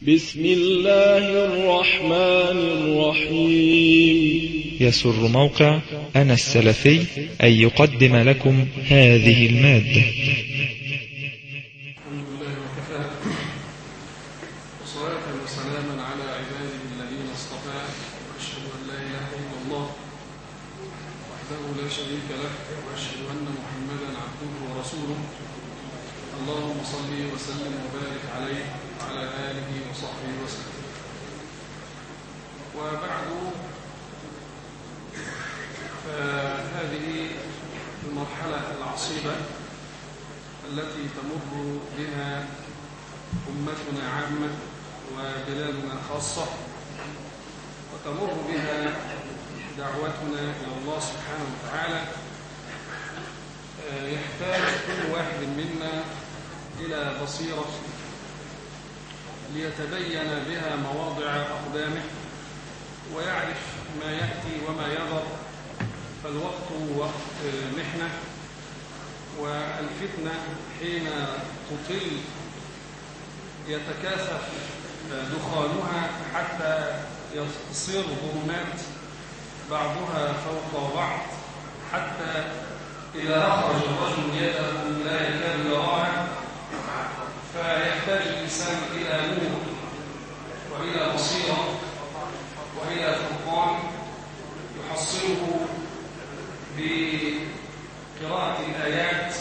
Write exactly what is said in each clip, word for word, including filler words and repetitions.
بسم الله الرحمن الرحيم. يسر موقع أنا السلفي أن يقدم لكم هذه المادة. الحمد لله وكفى، وصلاة وسلاما على عباده الذين اصطفى، وأشهد أن لا إله إلا الله وحده لا شريك له، وأشهد أن محمدا عبده ورسوله. اللهم صل وسلم وبارك عليه وعلى آله وصحبه وسلم. وبعد، فهذه المرحلة العصيبة التي تمر بها أمتنا عامة وبلادنا خاصة، وتمر بها دعوتنا إلى الله سبحانه وتعالى، يحتاج كل واحد منا إلى بصيرة ليتبين بها مواضع أقدامه ويعرف ما يأتي وما يذر. فالوقت وقت محنة، والفتنة حين تطل يتكاثف دخانها حتى يصير ظلمات بعضها فوق بعض، حتى إذا أخرج الرجل يده لا يكاد يراها. فيحتاج الإنسان إلى نور وإلى بصيرة وإلى فرقان يحصله بقراءة الآيات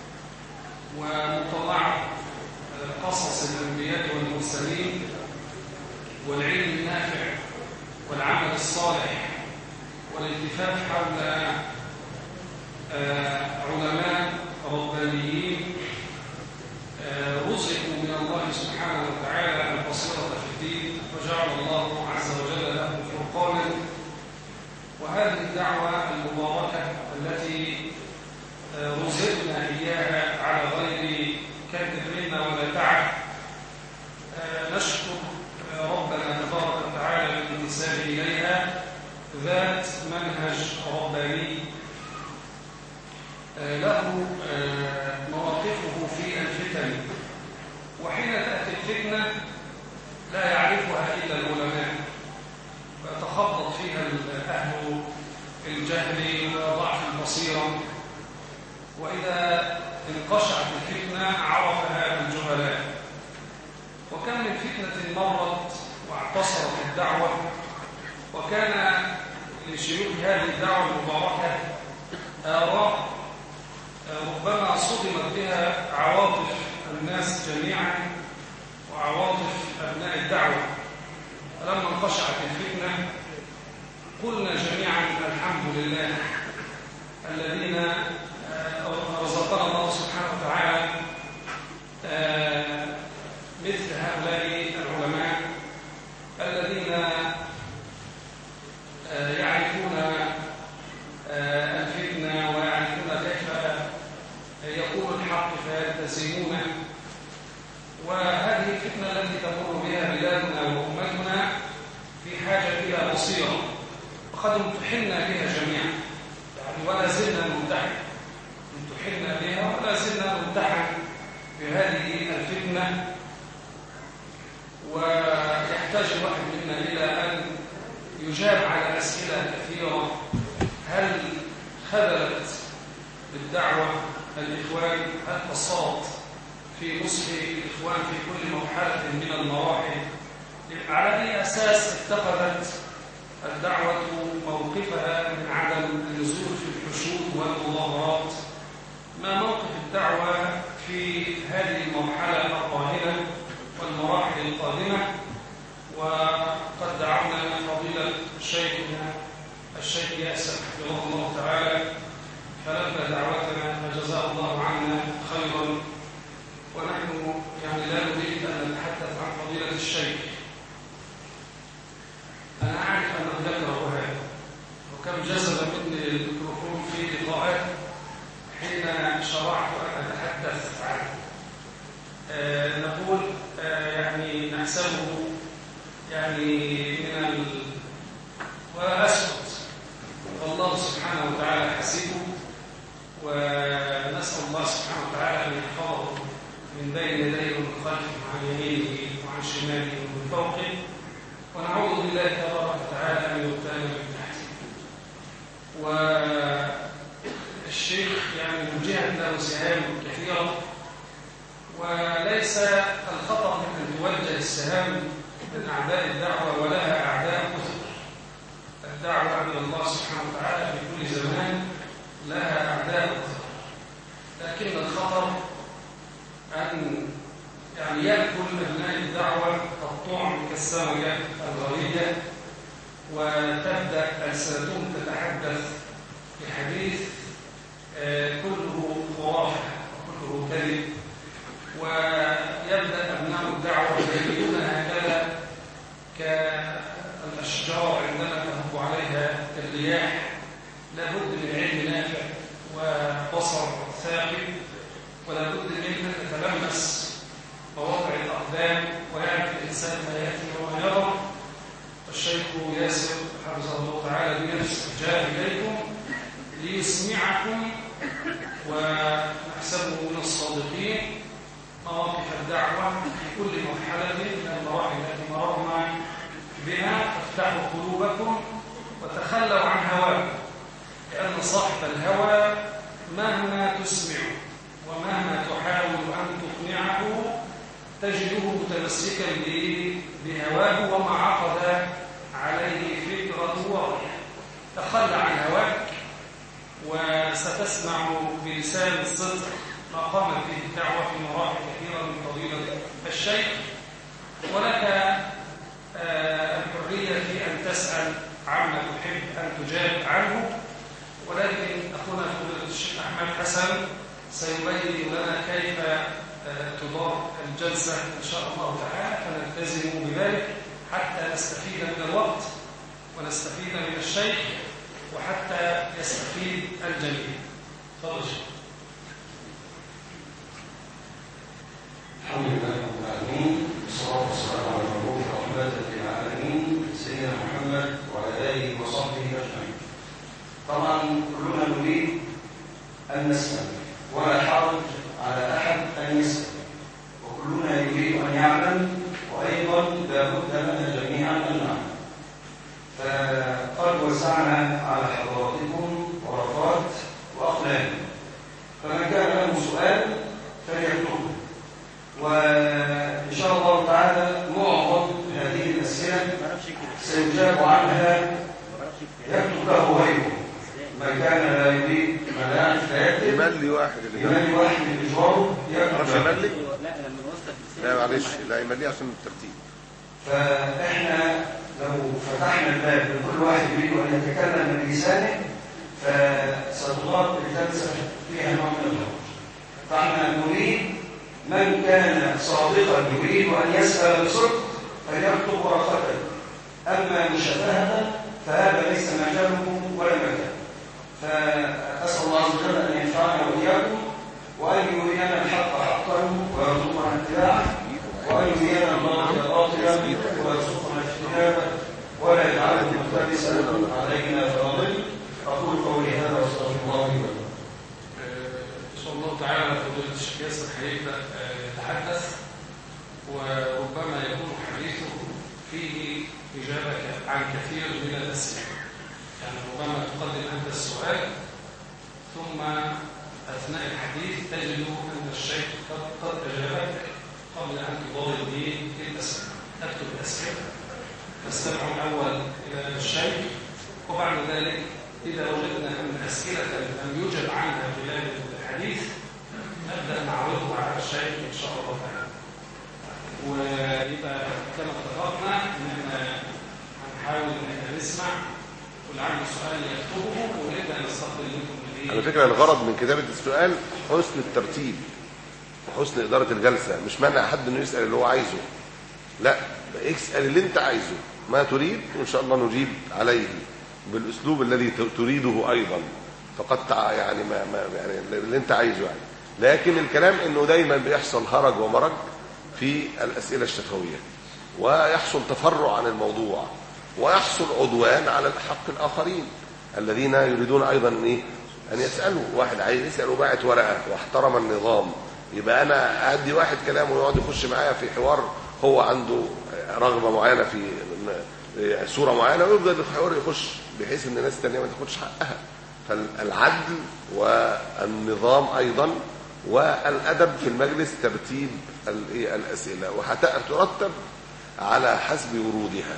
ومطالعة قصص الأنبياء والمرسلين والعلم النافع والعمل الصالح والالتفاف حول علماء ربانيين رزقوا من الله سبحانه وتعالى البصيرة في الدين، وجعل الله عز وجل لهم فرقانا. وهذه الدعوة المباركة التي رزقنا إياها على غير كد منا ولا تعب، نشكر ربنا تبارك وتعالى بالانتساب إليها، ذات منهج رباني له مواقفه في الفتن. وحين تأتي الفتنة لا يعرفها إلا العلماء، فيتخبط فيها أهل الجهل وضعف البصيرة، وإذا انقشعت الفتنة عرفها الجهلاء. وكم من فتنة مرت واعتصرت الدعوة، وكان لشيوخ هذه الدعوة المباركة آراء ربما صدمت بها عواطف الناس جميعا وعواطف أبناء الدعوة. فلما انقشعت الفتنة قلنا جميعا الحمد لله الذين رزقنا الله سبحانه وتعالى مثل هؤلاء العلماء الذين يعرفون الفتنة ويعرفون كيف يقول الحق فيلتزمونه. وهذه الفتنة التي تمر بها بلادنا وأمتنا في حاجة إلى بصيرة، وقد امتحنا بها جميعا، يعني ولا زلنا نمتحن امتحنا بها ولا زلنا نمتحن بهذه الفتنة. ويحتاج الواحد منا إلى أن يجاب على أسئلة كثيرة. هل خذلت بالدعوة الإخوان؟ هل قصرت في نصح الإخوان في كل مرحلة من المراحل؟ على أي أساس اتخذت الدعوة موقفها من عدم النزول في الحشود والمظاهرات؟ ما موقف الدعوة في هذه المرحلة القادمة والمراحل القادمة؟ وقد دعونا فضيلة شيخنا الشيخ ياسر حفظه الله تعالى فلبى دعوتنا فجزاه الله عنا خيرا. ونحن يعني لا نريد أن نتحدث عن فضيلة الشيخ، أنا أعرف أنه ذكره هذا، وكم جذب مني الميكروفون في لقاءات حين شرعت أن أتحدث عنه. آه نقول آه يعني نحسبه يعني من ال... وأسكت، والله سبحانه وتعالى حسيبه، ونسأل الله سبحانه وتعالى أن يحفظه من بين يديه ومن خلفه وعن يمينه وعن شماله ومن فوقه، ونعوذ بالله تبارك وتعالى أن يغتال من تحته. والشيخ يعني وجهت له سهام كثيرة، وليس الخطأ من أن توجه السهام من أعداء الدعوة، ولها أعداء كثر. الدعوة إلى الله سبحانه وتعالى في كل زمان لها أعداء كثر، لكن الخطر أن يعني يأكل أبناء الدعوة الطعم كالسمكة الغريبة، وتبدأ ألسنتهم تتحدث بحديث كله خرافة وكله كذب، ويبدأ أبناء الدعوة يجدون هكذا كالأشجار عندما تهب عليها الرياح، لابد من علم نافع وبصر ثاقب، ولابد من أن تتلمس مواقع الأقدام ويعرف الإنسان ما يأتي وما يرى. الشيخ ياسر حفظه الله تعالى بنفسه جاء إليكم ليسمعكم ونحسبه من الصادقين مواقف الدعوة في كل مرحلة من المراحل التي مررنا بها. فافتحوا قلوبكم وتخلوا عن هواكم، لأن صاحب الهوى مهما تسمع ومهما تحاول أن تقنعه تجده متمسكا بهواه وما عقد عليه فكرة ورأيه. تخلى عن هواك وستسمع بلسان الصدق ما قامت به الدعوة في مراحل كثيرة من فضيلة الشيخ، ولك الحرية في أن تسأل عما تحب أن تجاب عنه، ولكن أخونا فضيلة الشيخ أحمد حسن سيبين لنا كيف تدار الجلسة إن شاء الله تعالى، فنلتزم بذلك حتى نستفيد من الوقت ونستفيد من الشيخ وحتى يستفيد الجميع. تفضل. الحمد لله رب العالمين، والصلاة والسلام على المبعوث رحمة للعالمين سيدنا محمد وعلى آله وصحبه أجمعين. طبعا كلنا نريد أن نسأل ولا حرج على أحد أن يسأل، وكلنا يريد أن يعلم، وأيضا لابد لنا جميعا أن نعلم. فقد وسعنا على حضراتكم ورقات وأقلام، فمن كان له سؤال فليكتبه، وإن شاء الله تعالى معظم هذه الأسئلة سيجاب عنها يكتب له غيره. من كان لا يريد ملاعب فيكتب، يملي واحد اللي يملي واحد من إجواره يكتب. يملي؟ لا معلش، لا يملي عشان الترتيب. فإحنا لو فتحنا الباب لكل واحد يريد أن يتكلم بلسانه فستضاد الجلسة فيها نوع من الغرض. فإحنا نريد من كان صادقا يريد أن يسأل بصدق فليكتب ورقته، أما مشابهة فهذا ليس مجاله ولا مكان. فأسأل الله عز وجل أن ينفعنا وإياكم، وأن يرينا الحق حقا ويرزقنا اتباعه، وأن يرينا الباطل باطلا ويرزقنا اجتنابه، ولا يجعله ملتبسا علينا فنضل. أقول قولي هذا وأستغفر الله لي ولكم. إن شاء الله تعالى فضيلة الشيخ ياسر هيبدأ يتحدث، وربما يكون حديثه فيه إجابة عن كثير من الأسئلة. يعني ربما تقدم أنت السؤال ثم أثناء الحديث تجد أن الشيخ قد قد أجابك قبل أن تضاد به الأسئلة. أكتب الأسئلة، نستمع الأول إلى الشيخ، وبعد ذلك إذا وجدنا أن أسئلة لم يوجد عنها خلال الحديث نبدأ نعرضها على الشيخ إن شاء الله تعالى. ويبقى كما اتفقنا أننا هنحاول أن نسمع ولعل السؤال يكتبه ونبدأ نستقبل منكم. على فكرة الغرض من كتابة السؤال حسن الترتيب وحسن إدارة الجلسة، مش مانع حد إنه يسأل اللي هو عايزه، لا، اسأل اللي أنت عايزه، ما تريد وإن شاء الله نجيب عليه بالأسلوب الذي تريده أيضا، فقد يعني ما ما يعني اللي أنت عايزه يعني. لكن الكلام إنه دايما بيحصل هرج ومرج في الأسئلة الشفوية، ويحصل تفرع عن الموضوع، ويحصل عدوان على حق الآخرين الذين يريدون أيضا إيه أن يسألوا. واحد عايز يسأل وباعت ورقة واحترم النظام، يبقى أنا أدي واحد كلامه ويقعد يخش معايا في حوار هو عنده رغبة معينة في صورة معينة ويفضل الحوار يخش بحيث ان الناس التانية ما تاخدش حقها. فالعدل والنظام ايضا والادب في المجلس ترتيب الاسئلة وهترتب على حسب ورودها.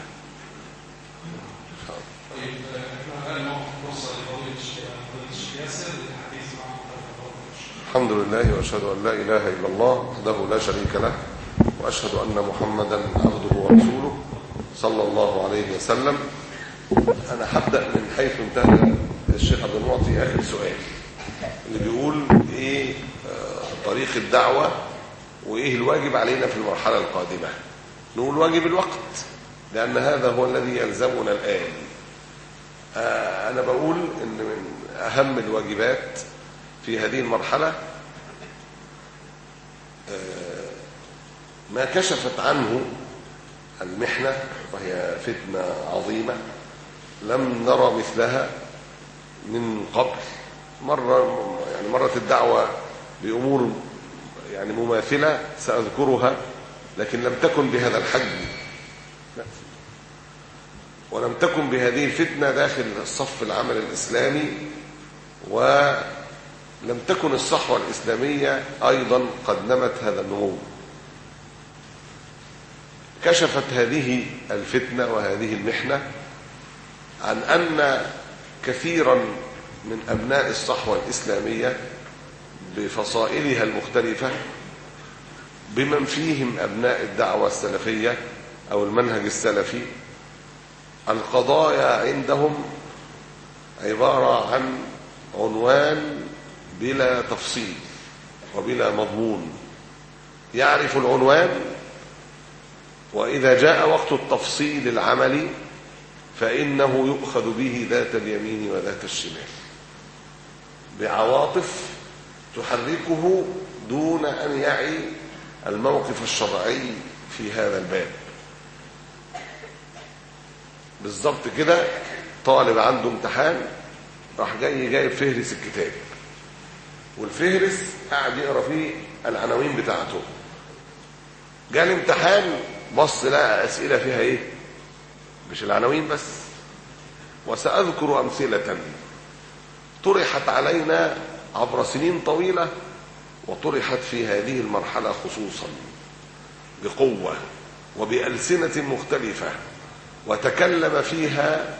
طيب احنا الان نوصل لفضيلة الشيخ ياسر للحديث مع الحمد لله واشهد ان لا اله الا الله وحده لا شريك له واشهد ان محمدا عبده ورسوله صلى الله عليه وسلم. انا هبدا من حيث انتهى الشيخ عبد المعطي اخر سؤال اللي بيقول ايه طريق الدعوه وايه الواجب علينا في المرحله القادمه. نقول واجب الوقت لان هذا هو الذي يلزمنا الان. انا بقول ان من اهم الواجبات في هذه المرحله ما كشفت عنه المحنة وهي فتنة عظيمة لم نرى مثلها من قبل. مرة يعني مرت الدعوة بأمور يعني مماثلة سأذكرها لكن لم تكن بهذا الحجم ولم تكن بهذه الفتنة داخل الصف العمل الإسلامي ولم تكن الصحوة الإسلامية أيضا قد نمت هذا النمو. كشفت هذه الفتنة وهذه المحنة عن أن كثيرا من أبناء الصحوة الإسلامية بفصائلها المختلفة بمن فيهم أبناء الدعوة السلفية أو المنهج السلفي القضايا عندهم عبارة عن عنوان بلا تفصيل وبلا مضمون. يعرف العنوان وإذا جاء وقت التفصيل العملي فإنه يؤخذ به ذات اليمين وذات الشمال بعواطف تحركه دون أن يعي الموقف الشرعي في هذا الباب. بالضبط كده طالب عنده امتحان راح جاي جايب فهرس الكتاب والفهرس قاعد يقرا فيه العناوين بتاعته. جاء الامتحان بص لقى أسئلة فيها إيه؟ مش العناوين بس. وسأذكر أمثلة طرحت علينا عبر سنين طويلة وطرحت في هذه المرحلة خصوصا بقوة وبألسنة مختلفة وتكلم فيها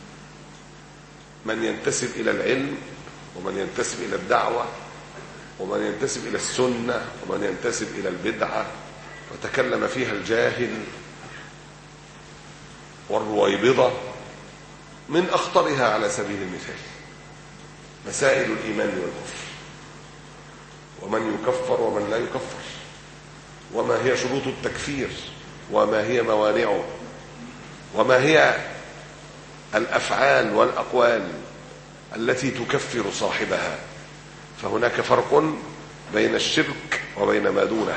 من ينتسب إلى العلم ومن ينتسب إلى الدعوة ومن ينتسب إلى السنة ومن ينتسب إلى البدعة وتكلم فيها الجاهل والرويبضة. من أخطرها على سبيل المثال مسائل الإيمان والكفر ومن يكفر ومن لا يكفر وما هي شروط التكفير وما هي موانعه وما هي الأفعال والأقوال التي تكفر صاحبها. فهناك فرق بين الشرك وبين ما دونه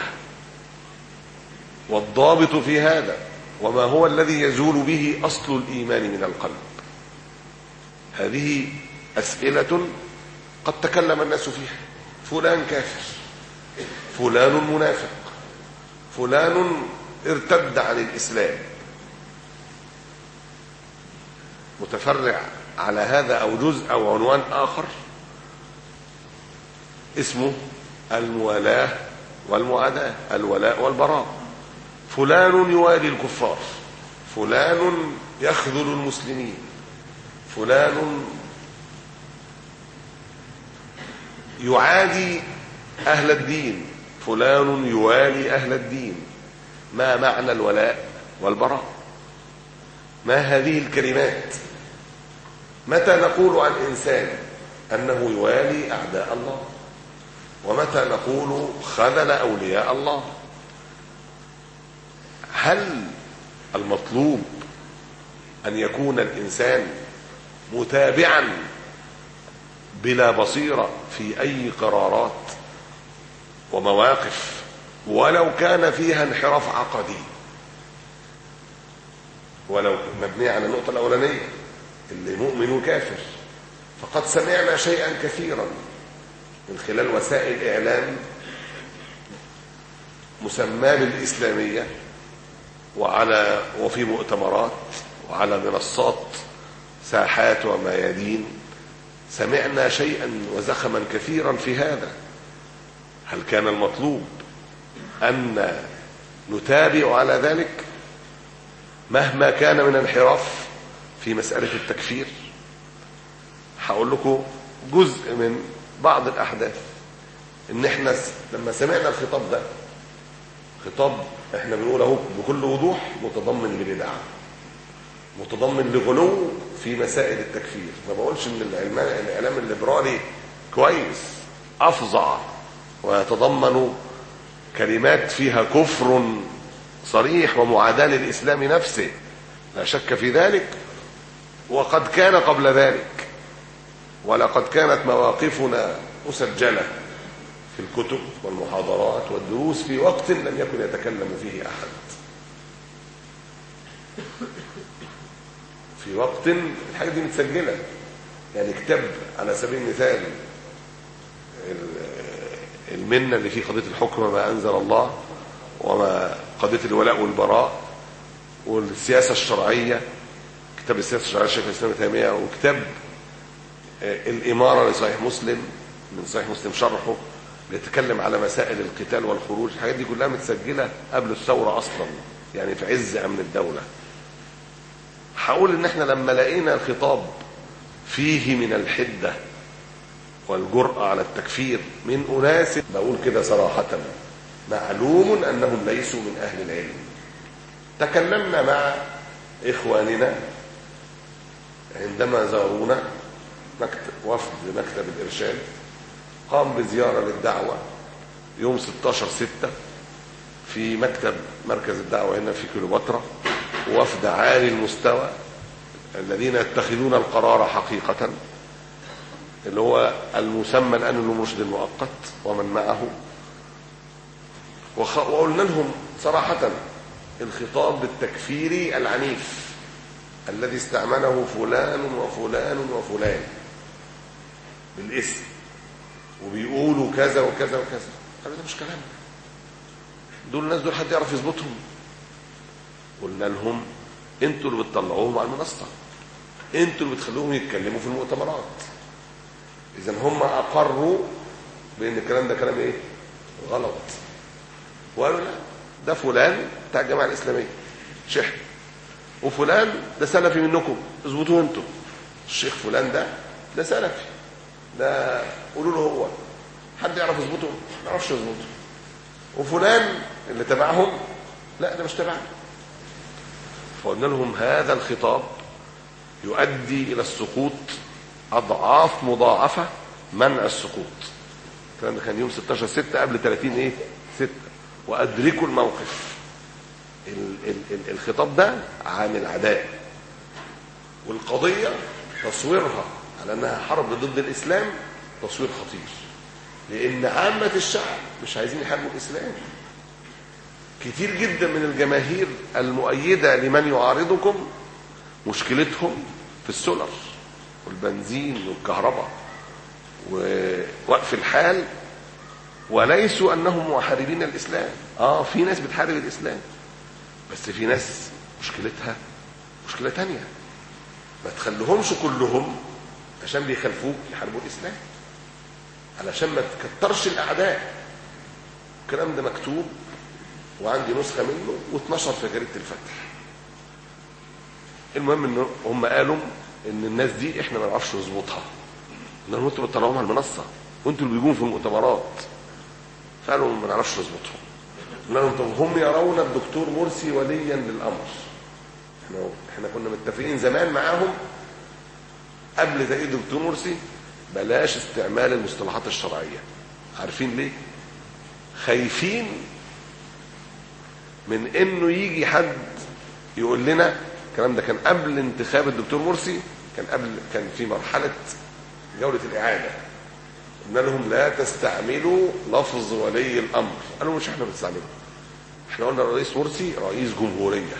والضابط في هذا وما هو الذي يزول به أصل الإيمان من القلب. هذه أسئلة قد تكلم الناس فيها. فلان كافر، فلان منافق، فلان ارتد عن الإسلام. متفرع على هذا أو جزء أو عنوان آخر اسمه الموالاة والمعاداة، الولاء والبراء. فلان يوالي الكفار، فلان يخذل المسلمين، فلان يعادي أهل الدين، فلان يوالي أهل الدين. ما معنى الولاء والبراء؟ ما هذه الكلمات؟ متى نقول عن إنسان أنه يوالي أعداء الله؟ ومتى نقول خذل أولياء الله؟ هل المطلوب أن يكون الإنسان متابعا بلا بصيرة في أي قرارات ومواقف ولو كان فيها انحراف عقدي، ولو مبني على النقطة الأولانية اللي مؤمن وكافر؟ فقد سمعنا شيئا كثيرا من خلال وسائل إعلام مسماه بالإسلامية وعلى وفي مؤتمرات وعلى منصات ساحات وميادين سمعنا شيئا وزخما كثيرا في هذا. هل كان المطلوب أن نتابع على ذلك مهما كان من انحراف في مسألة التكفير؟ هقول لكم جزء من بعض الأحداث. إن إحنا لما سمعنا الخطاب ده، خطاب إحنا بنقوله بكل وضوح متضمن لبدع، متضمن لغلو في مسائل التكفير. ما بقولش إن الإعلام الليبرالي كويس، أفظع ويتضمن كلمات فيها كفر صريح ومعاداة للإسلام نفسه، لا شك في ذلك، وقد كان قبل ذلك، ولقد كانت مواقفنا مسجلة في الكتب والمحاضرات والدروس في وقت لم يكن يتكلم فيه أحد، في وقت الحاجة دي متسجلة. يعني كتاب على سبيل المثال المنة اللي فيه قضية الحكم ما أنزل الله، وما قضية الولاء والبراء، والسياسة الشرعية، كتاب السياسة الشرعية الشيخ الإسلام ابن تيمية، وكتاب الإمارة لصحيح مسلم من صحيح مسلم شرحه بيتكلم على مسائل القتال والخروج. الحاجات دي كلها متسجلة قبل الثورة أصلا، يعني في عز أمن الدولة. هقول إن احنا لما لقينا الخطاب فيه من الحدة والجرأة على التكفير من أناس، بقول كده صراحة، معلوم أنهم ليسوا من أهل العلم. تكلمنا مع إخواننا عندما زارونا مكتب وفد مكتب الإرشاد، قام بزيارة للدعوة يوم ستاشر ستة في مكتب مركز الدعوة هنا في كيلوباترا، وفد عالي المستوى الذين يتخذون القرار حقيقة، اللي هو المسمى الآن المرشد المؤقت ومن معه. وقلنا لهم صراحة الخطاب التكفيري العنيف الذي استعمله فلان وفلان وفلان بالاسم وبيقولوا كذا وكذا وكذا، قالوا ده مش كلام، دول الناس دول حد يعرف يظبطهم؟ قلنا لهم انتوا اللي بتطلعوهم على المنصة، انتوا اللي بتخلوهم يتكلموا في المؤتمرات. اذا هم اقروا بان الكلام ده كلام ايه؟ غلط. وقالوا لا، ده فلان بتاع الجماعة الإسلامية شيخ، وفلان ده سلفي منكم، اظبطوه انتوا. الشيخ فلان ده ده سلفي، ده قولوا له هو، حد يعرف يظبطه؟ ما يعرفش يظبطه. وفلان اللي تبعهم لا، ده مش تبعنا. فقلنا لهم هذا الخطاب يؤدي إلى السقوط أضعاف مضاعفة منع السقوط. الكلام ده كان يوم ستاشر ستة قبل ثلاثين ايه ستة. وأدركوا الموقف. ال ال ال الخطاب ده عامل عداء، والقضية تصويرها على أنها حرب ضد الإسلام تصوير خطير، لأن عامة الشعب مش عايزين يحاربوا الإسلام. كتير جدا من الجماهير المؤيدة لمن يعارضكم مشكلتهم في السولر والبنزين والكهرباء ووقف الحال، وليسوا أنهم محاربين الإسلام. آه في ناس بتحارب الإسلام، بس في ناس مشكلتها مشكلة تانية. ما تخليهمش كلهم عشان بيخالفوك يحاربوا الإسلام، علشان ما تكترش الأعداء. الكلام ده مكتوب وعندي نسخة منه واتنشر في جريدة الفتح. المهم ان هم قالوا ان الناس دي احنا ما نعرفش نظبطها، ان انتوا بتطلعوهم على المنصة وانتوا اللي بيجون في المؤتمرات. فقالوا ما نعرفش نظبطهم. قلنا لهم طب هم يرون الدكتور مرسي وليا للامر. احنا احنا كنا متفقين زمان معاهم قبل تأييد الدكتور مرسي بلاش استعمال المصطلحات الشرعية. عارفين ليه؟ خايفين من انه يجي حد يقول لنا الكلام ده. كان قبل انتخاب الدكتور مرسي، كان قبل كان في مرحلة جولة الإعادة. قلنا لهم لا تستعملوا لفظ ولي الأمر. قالوا مش احنا بنستعمله، احنا قلنا الرئيس مرسي رئيس جمهورية.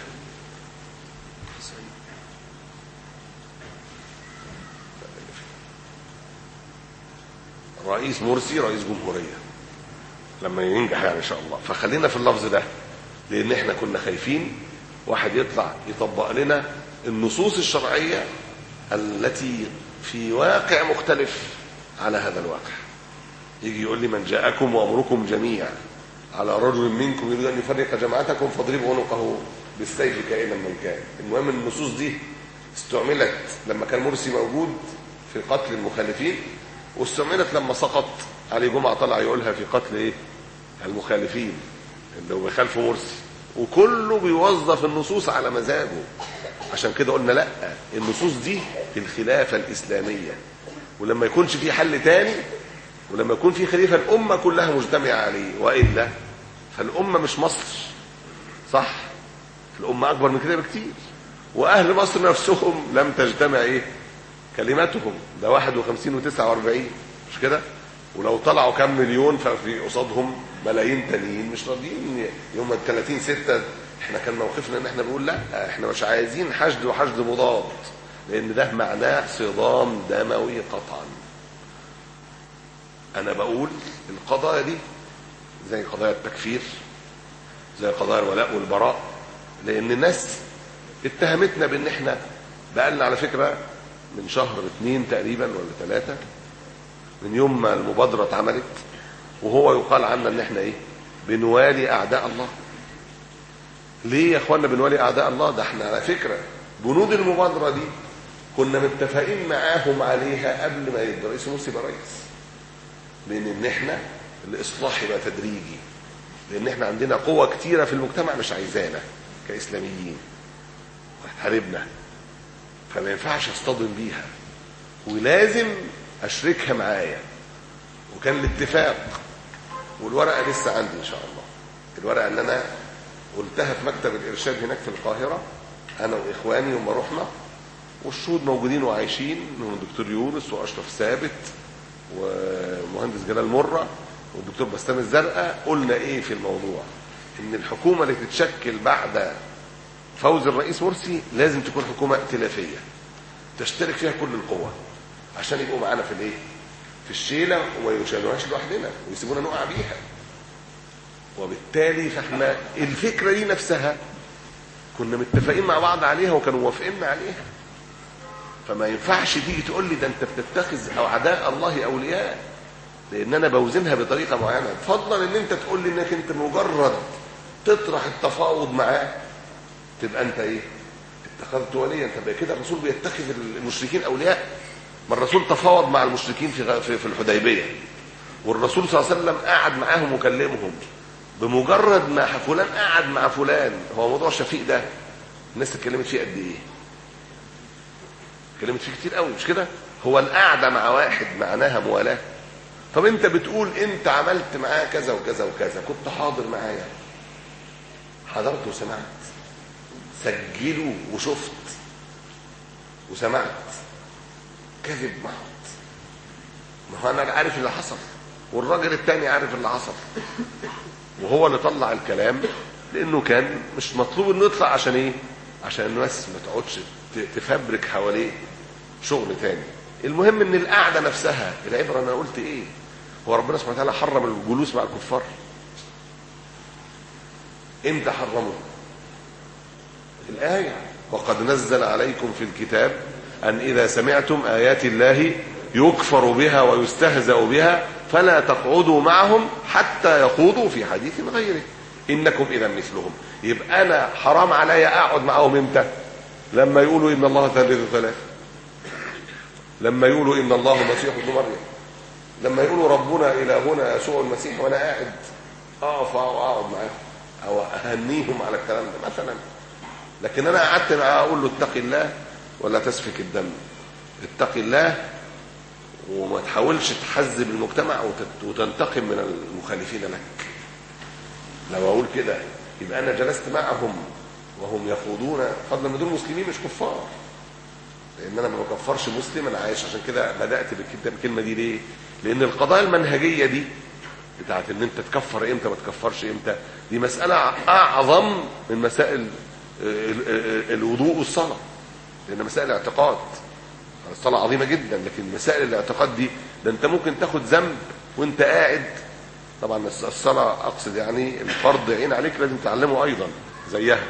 رئيس مرسي رئيس جمهورية لما ينجح يعني ان شاء الله. فخلينا في اللفظ ده، لان احنا كنا خايفين واحد يطلع يطبق لنا النصوص الشرعية التي في واقع مختلف على هذا الواقع. يجي يقول لي من جاءكم وأمركم جميع على رجل منكم يريد أن يفرق جماعتكم فاضربوا عنقه بالسيف كائنا من كان. المهم النصوص دي استعملت لما كان مرسي موجود في قتل المخالفين، واستعملت لما سقط علي جمعة طلع يقولها في قتل ايه المخالفين اللي هو بيخالفوا مرسي، وكله بيوظف النصوص على مزاجه. عشان كده قلنا لا، النصوص دي في الخلافة الإسلامية، ولما يكونش في حل تاني ولما يكون في خليفة الأمة كلها مجتمعة عليه، وإلا فالأمة مش مصر، صح؟ الأمة أكبر من كده بكتير، وأهل مصر نفسهم لم تجتمع إيه كلماتهم، ده واحد وخمسين وتسعة واربعين مش كده؟ ولو طلعوا كم مليون ففي قصادهم ملايين تانيين مش راضيين. يوم الثلاثين ستة احنا كان موقفنا ان احنا بنقول لا، احنا مش عايزين حشد وحشد مضاد، لان ده معناه صدام دموي قطعا. انا بقول القضايا دي زي قضايا التكفير، زي قضايا الولاء والبراء، لان الناس اتهمتنا بان احنا بقالنا على فكرة من شهر اتنين تقريبا ولا ثلاثة من يوم ما المبادرة اتعملت، وهو يقال عنا ان احنا ايه بنوالي اعداء الله. ليه يا اخوانا بنوالي اعداء الله؟ ده احنا على فكرة بنود المبادرة دي كنا متفقين معاهم عليها قبل ما يبقى رئيس مرسي يبقى رئيس، لان ان احنا الاصلاح يبقى تدريجي، لان احنا عندنا قوة كتيرة في المجتمع مش عايزانا كاسلاميين وهتحاربنا، فما ينفعش اصطدم بيها ولازم اشركها معايا. وكان الاتفاق، والورقه لسه عندي ان شاء الله، الورقه اللي انا قلتها في مكتب الارشاد هناك في القاهره انا واخواني يوم ما رحنا، والشهود موجودين وعايشين، منهم الدكتور يونس واشرف ثابت ومهندس جلال مره والدكتور بسام الزرقاء. قلنا ايه في الموضوع؟ ان الحكومه اللي تتشكل بعد فوز الرئيس مرسي لازم تكون حكومه ائتلافيه تشترك فيها كل القوى، عشان يبقوا معانا في الايه في الشيله وما يشيلوهاش لوحدنا ويسيبونا نقع بيها. وبالتالي فاحنا الفكره دي نفسها كنا متفقين مع بعض عليها وكانوا موافقين عليها. فما ينفعش تيجي تقول لي ده انت بتتخذ اعداء الله اولياء، لان انا بوزنها بطريقه معينه، فضلا ان انت تقول لي انك انت مجرد تطرح التفاوض معاه تبقى انت ايه اتخذت وليا. انت بقى كده الرسول بيتخذ المشركين اولياء؟ ما الرسول تفاوض مع المشركين في في الحديبيه، والرسول صلى الله عليه وسلم قعد معاهم وكلمهم. بمجرد ما فلان قعد مع فلان، هو موضوع شفيق ده الناس اتكلمت فيه قد ايه؟ اتكلمت فيه كتير قوي مش كده؟ هو القعده مع واحد معناها موالاه. طب انت بتقول انت عملت معاه كذا وكذا وكذا، كنت حاضر معايا، حضرت وسمعت، سجلوا وشفت وسمعت، كذب محض. ما هو انا عارف اللي حصل والراجل التاني عارف اللي حصل، وهو اللي طلع الكلام لانه كان مش مطلوب انه يطلع. عشان ايه؟ عشان الناس ما تقعدش تفبرك حواليه شغل تاني. المهم ان القعده نفسها العبره. انا قلت ايه؟ هو ربنا سبحانه وتعالى حرم الجلوس مع الكفار؟ امتى حرمه؟ الآية وقد نزل عليكم في الكتاب أن إذا سمعتم آيات الله يكفر بها ويستهزأ بها فلا تقعدوا معهم حتى يخوضوا في حديث غيره إنكم إذا مثلهم. يبقى أنا حرام علي أقعد معهم امتى؟ لما يقولوا إن الله ثالث ثلاثة، لما يقولوا إن الله مسيح ابن مريم، لما يقولوا ربنا إلهنا يسوع المسيح وأنا قاعد أقف أقعد معاهم أو أهنيهم على الكلام ده مثلا. لكن انا قعدت معاه اقول له اتق الله ولا تسفك الدم، اتق الله وما تحاولش تحزب المجتمع وتنتقم من المخالفين لك. لو اقول كده يبقى انا جلست معهم وهم يخوضون، فضلا ان دول مسلمين مش كفار، لان انا ما بكفرش مسلم، انا عايش. عشان كده بدات بالكلمه دي. ليه؟ لان القضايا المنهجيه دي بتاعت ان انت تكفر امتى ما تكفرش امتى، دي مساله اعظم من مسائل الوضوء والصلاة، لأن مسائل الاعتقاد. الصلاة عظيمة جدا، لكن مسائل الاعتقاد دي ده انت ممكن تاخد ذنب وانت قاعد. طبعا الصلاة اقصد يعني الفرض عين عليك لازم تعلمه ايضا زيها،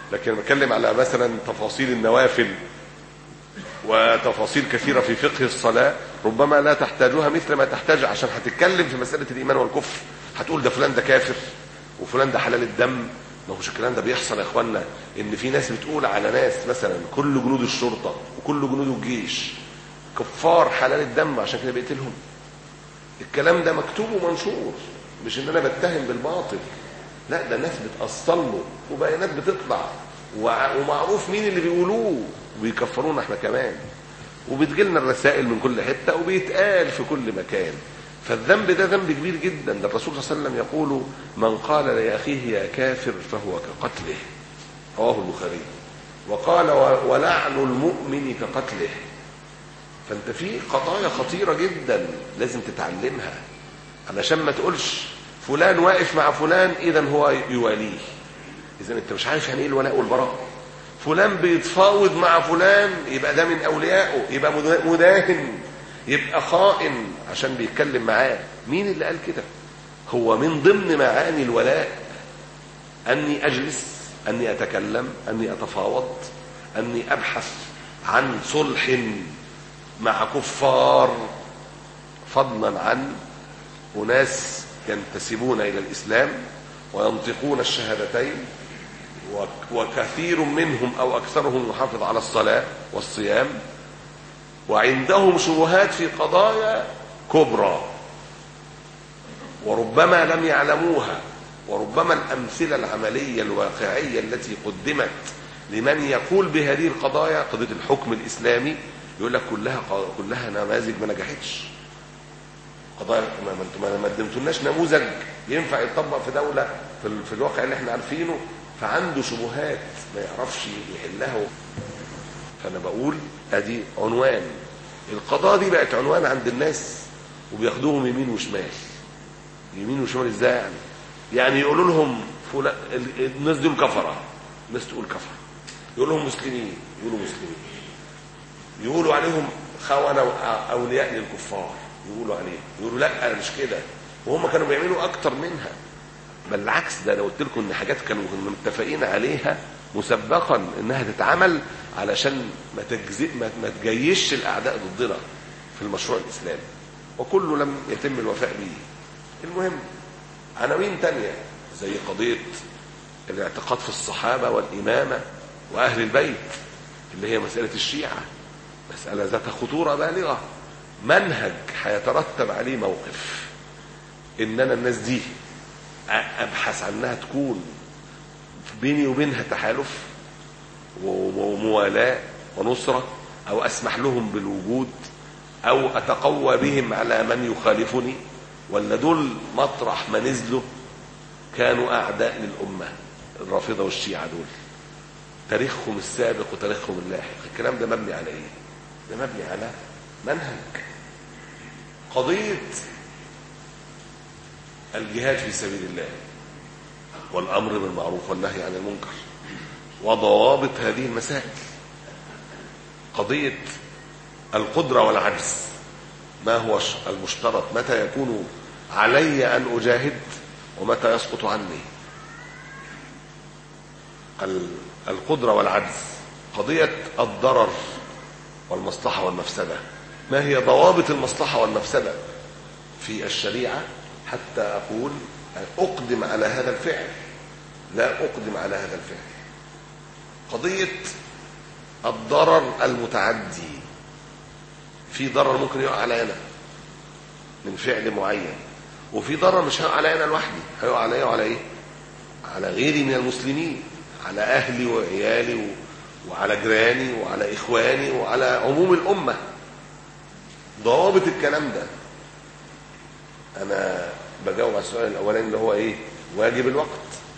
لكن بتكلم على مثلا تفاصيل النوافل وتفاصيل كثيرة في فقه الصلاة ربما لا تحتاجها مثل ما تحتاج، عشان هتتكلم في مسألة الإيمان والكفر هتقول ده فلان ده كافر وفلان ده حلال الدم. ما هوش الكلام ده بيحصل يا اخوانا، ان في ناس بتقول على ناس مثلا كل جنود الشرطة وكل جنود الجيش كفار حلال الدم عشان كده بيقتلهم. الكلام ده مكتوب ومنشور، مش ان انا بتهم بالباطل، لا ده ناس بتأصل له وبيانات بتطلع ومعروف مين اللي بيقولوه وبيكفرونا احنا كمان، وبتجيلنا الرسائل من كل حتة وبيتقال في كل مكان. فالذنب ده ذنب كبير جدا. ده الرسول صلى الله عليه وسلم يقول من قال لأخيه يا كافر فهو كقتله، رواه البخاري. وقال ولعن المؤمن كقتله. فانت في قضايا خطيرة جدا لازم تتعلمها علشان ما تقولش فلان واقف مع فلان اذا هو يواليه. اذا انت مش عارف يعني ايه الولاء والبراء. فلان بيتفاوض مع فلان يبقى ده من اوليائه، يبقى مداهن، يبقى خائن عشان بيتكلم معاه. مين اللي قال كده؟ هو من ضمن معاني الولاء اني اجلس، اني اتكلم، اني اتفاوض، اني ابحث عن صلح مع كفار، فضلا عن أناس ينتسبون إلى الإسلام وينطقون الشهادتين وكثير منهم أو أكثرهم يحافظ على الصلاة والصيام وعندهم شبهات في قضايا كبرى وربما لم يعلموها، وربما الأمثلة العملية الواقعية التي قدمت لمن يقول بهذه القضايا، قضية الحكم الإسلامي، يقول لك كلها كلها نماذج ما نجحتش. قضايا ما ما قدمتولناش نموذج ينفع يتطبق في دوله في, في الواقع اللي احنا عارفينه، فعنده شبهات ما يعرفش يحلها. فانا بقول ادي عنوان القضاء دي، بقت عنوان عند الناس وبياخدوهم يمين وشمال. يمين وشمال ازاي يعني؟ يعني يقولوا لهم فلان الناس دول كفره، الناس تقول كفره. يقولوا لهم مسلمين، يقولوا مسلمين. يقولوا عليهم خونه اولياء للكفار، يقولوا عليه، يقولوا لا انا مش كده، وهم كانوا بيعملوا اكتر منها. بل العكس، ده انا قلت لكم ان حاجات كانوا متفقين عليها مسبقا انها تتعمل علشان ما تجزئ ما تجيش الاعداء ضدنا في المشروع الاسلامي، وكله لم يتم الوفاء به. المهم عناوين تانية زي قضيه الاعتقاد في الصحابه والامامه واهل البيت اللي هي مساله الشيعه، مساله ذات خطوره بالغه، منهج هيترتب عليه موقف ان انا الناس دي ابحث عنها تكون بيني وبينها تحالف وموالاه ونصره، او اسمح لهم بالوجود، او اتقوى بهم على من يخالفني، ولا دول مطرح ما نزلوا كانوا اعداء للامه. الرافضه والشيعه دول تاريخهم السابق وتاريخهم اللاحق، الكلام ده مبني على ايه؟ ده مبني على منهج. قضية الجهاد في سبيل الله والأمر بالمعروف والنهي عن المنكر وضوابط هذه المسائل. قضية القدرة والعجز، ما هو المشترط، متى يكون علي أن أجاهد ومتى يسقط عني. القدرة والعجز. قضية الضرر والمصلحة والمفسدة، ما هي ضوابط المصلحة والمفسدة في الشريعة حتى أقول أقدم على هذا الفعل، لا أقدم على هذا الفعل. قضية الضرر المتعدي، في ضرر ممكن يقع علي أنا من فعل معين، وفي ضرر مش هيقع علي أنا لوحدي، هيقع علي وعلى إيه؟ على غيري من المسلمين، على أهلي وعيالي وعلى جيراني وعلى إخواني وعلى عموم الأمة. ضوابط الكلام ده. أنا بجاوب على السؤال الأولاني اللي هو إيه؟ واجب الوقت،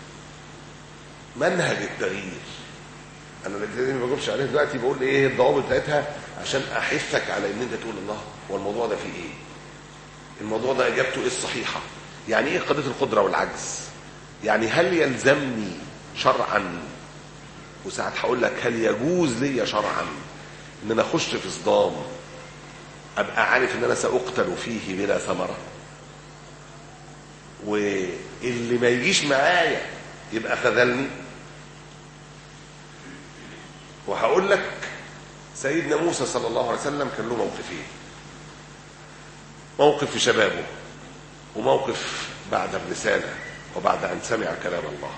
منهج التغيير. أنا اللي ما بجاوبش عليه دلوقتي بقول إيه الضوابط بتاعتها عشان أحثك على إن أنت تقول الله والموضوع ده فيه إيه؟ الموضوع ده إجابته إيه الصحيحة؟ يعني إيه قضية القدرة والعجز؟ يعني هل يلزمني شرعا، وساعات هقول لك هل يجوز لي شرعا ان انا اخش في صدام ابقى عارف ان انا ساقتل فيه بلا ثمره، واللي ما يجيش معايا يبقى خذلني. وهقول لك سيدنا موسى صلى الله عليه وسلم كان له موقفين، موقف في شبابه وموقف بعد الرسالة وبعد أن سمع كلام الله.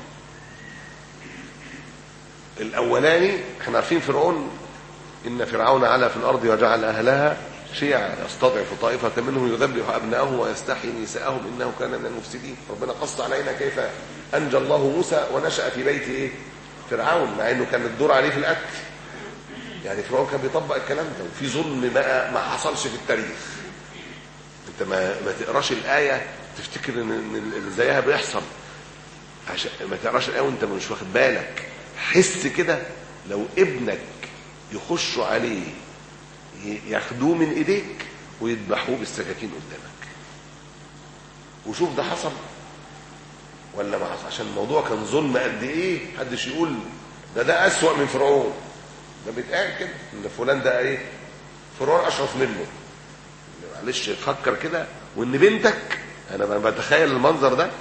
الأولاني احنا عارفين فرعون، إن فرعون علا في الأرض وجعل أهلها شيعا يستضعف طائفة منهم يذبح أبناءهم ويستحيي نساءهم إنه كان من المفسدين. ربنا قص علينا كيف أنجى الله موسى ونشأ في بيت إيه؟ فرعون، مع إنه كان الدور عليه في الأكل. يعني فرعون كان بيطبق الكلام ده، وفي ظلم بقى ما حصلش في التاريخ. انت ما ما تقراش الايه تفتكر ان اللي زيها بيحصل، عشان ما تقراش الايه وانت مش واخد بالك. حس كده لو ابنك يخشوا عليه ياخدوه من ايديك ويذبحوه بالسكاكين قدامك، وشوف ده حصل ولا ما حصل. عشان الموضوع كان ظلم قد ايه، محدش يقول ده ده اسوأ من فرعون. ده بيتقال كده ان فلان ده ايه، فرعون اشرف منه. معلش فكر كده، وان بنتك، انا بتخيل المنظر ده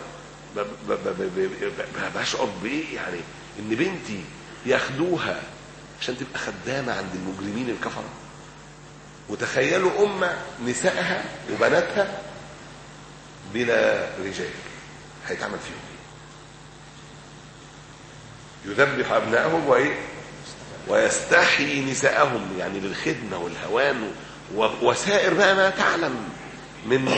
بشعر بايه، يعني ان بنتي ياخدوها عشان تبقى خدامه عند المجرمين الكفره. وتخيلوا امه نسائها وبناتها بلا رجال، هيتعمل فيهم ايه؟ يذبح ابنائهم وايه ويستحيي نساءهم، يعني للخدمه والهوان وسائر بقى ما تعلم من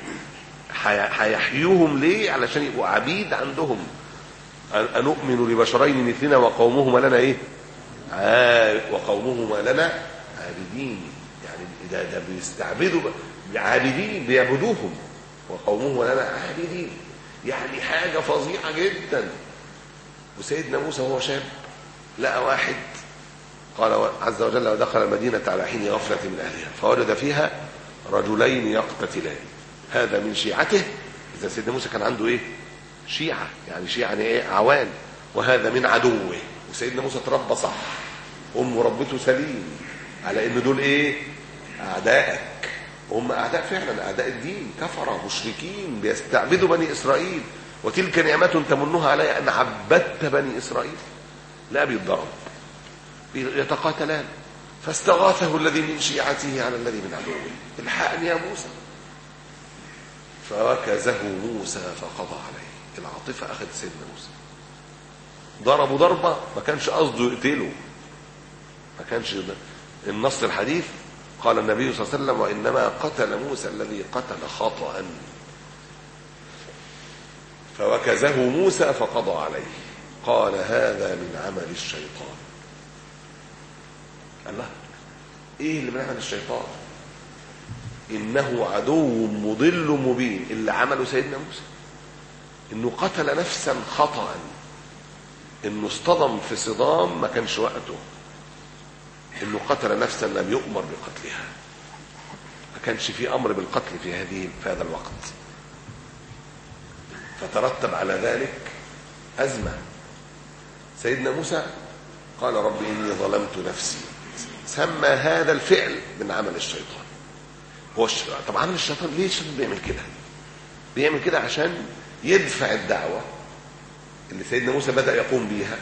هيحيوهم ليه؟ علشان يبقوا عبيد عندهم. أنؤمن لبشرين مثلنا وقومهما لنا ايه آه وقومهما لنا عابدين. يعني ده, ده بيستعبدوا عابدين، بيعبدوهم. وقومهما لنا عابدين، يعني حاجة فظيعة جدا. وسيدنا موسى وهو شاب لقى واحد، قال عز وجل ودخل المدينة على حين غفلة من أهلها فوجد فيها رجلين يقتتلان، هذا من شيعته. إذا سيدنا موسى كان عنده إيه؟ شيعة، يعني شيعة يعني إيه؟ عوان. وهذا من عدوه. وسيدنا موسى تربى صح، أمه ربته سليم على إن دول إيه؟ أعدائك. هم أعداء فعلا، أعداء الدين، كفرة مشركين بيستعبدوا بني إسرائيل. وتلك نعمة تمنها علي أن عبدت بني إسرائيل. لا بيتضرب، يتقاتلان. فاستغاثه الذي من شيعته على الذي من عدوه، الحقني يا موسى. فوكزه موسى فقضى عليه. العاطفة أخذ سيدنا موسى، ضربوا ضربة ما كانش قصده يقتله، ما كانش النص الحديث قال النبي صلى الله عليه وسلم وإنما قتل موسى الذي قتل خطأ. فوكزه موسى فقضى عليه. قال هذا من عمل الشيطان. الله، ايه اللي من عمل الشيطان؟ انه عدو مضل مبين. اللي عمله سيدنا موسى انه قتل نفسا خطأ، انه اصطدم في صدام ما كانش وقته، انه قتل نفسا لم يؤمر بقتلها، ما كانش في امر بالقتل في هذه في هذا الوقت. فترتب على ذلك أزمة. سيدنا موسى قال رب إني ظلمت نفسي. سمى هذا الفعل من عمل الشيطان. هو طب عمل الشيطان ليه الشيطان بيعمل كده؟ بيعمل كده عشان يدفع الدعوة اللي سيدنا موسى بدأ يقوم بيها،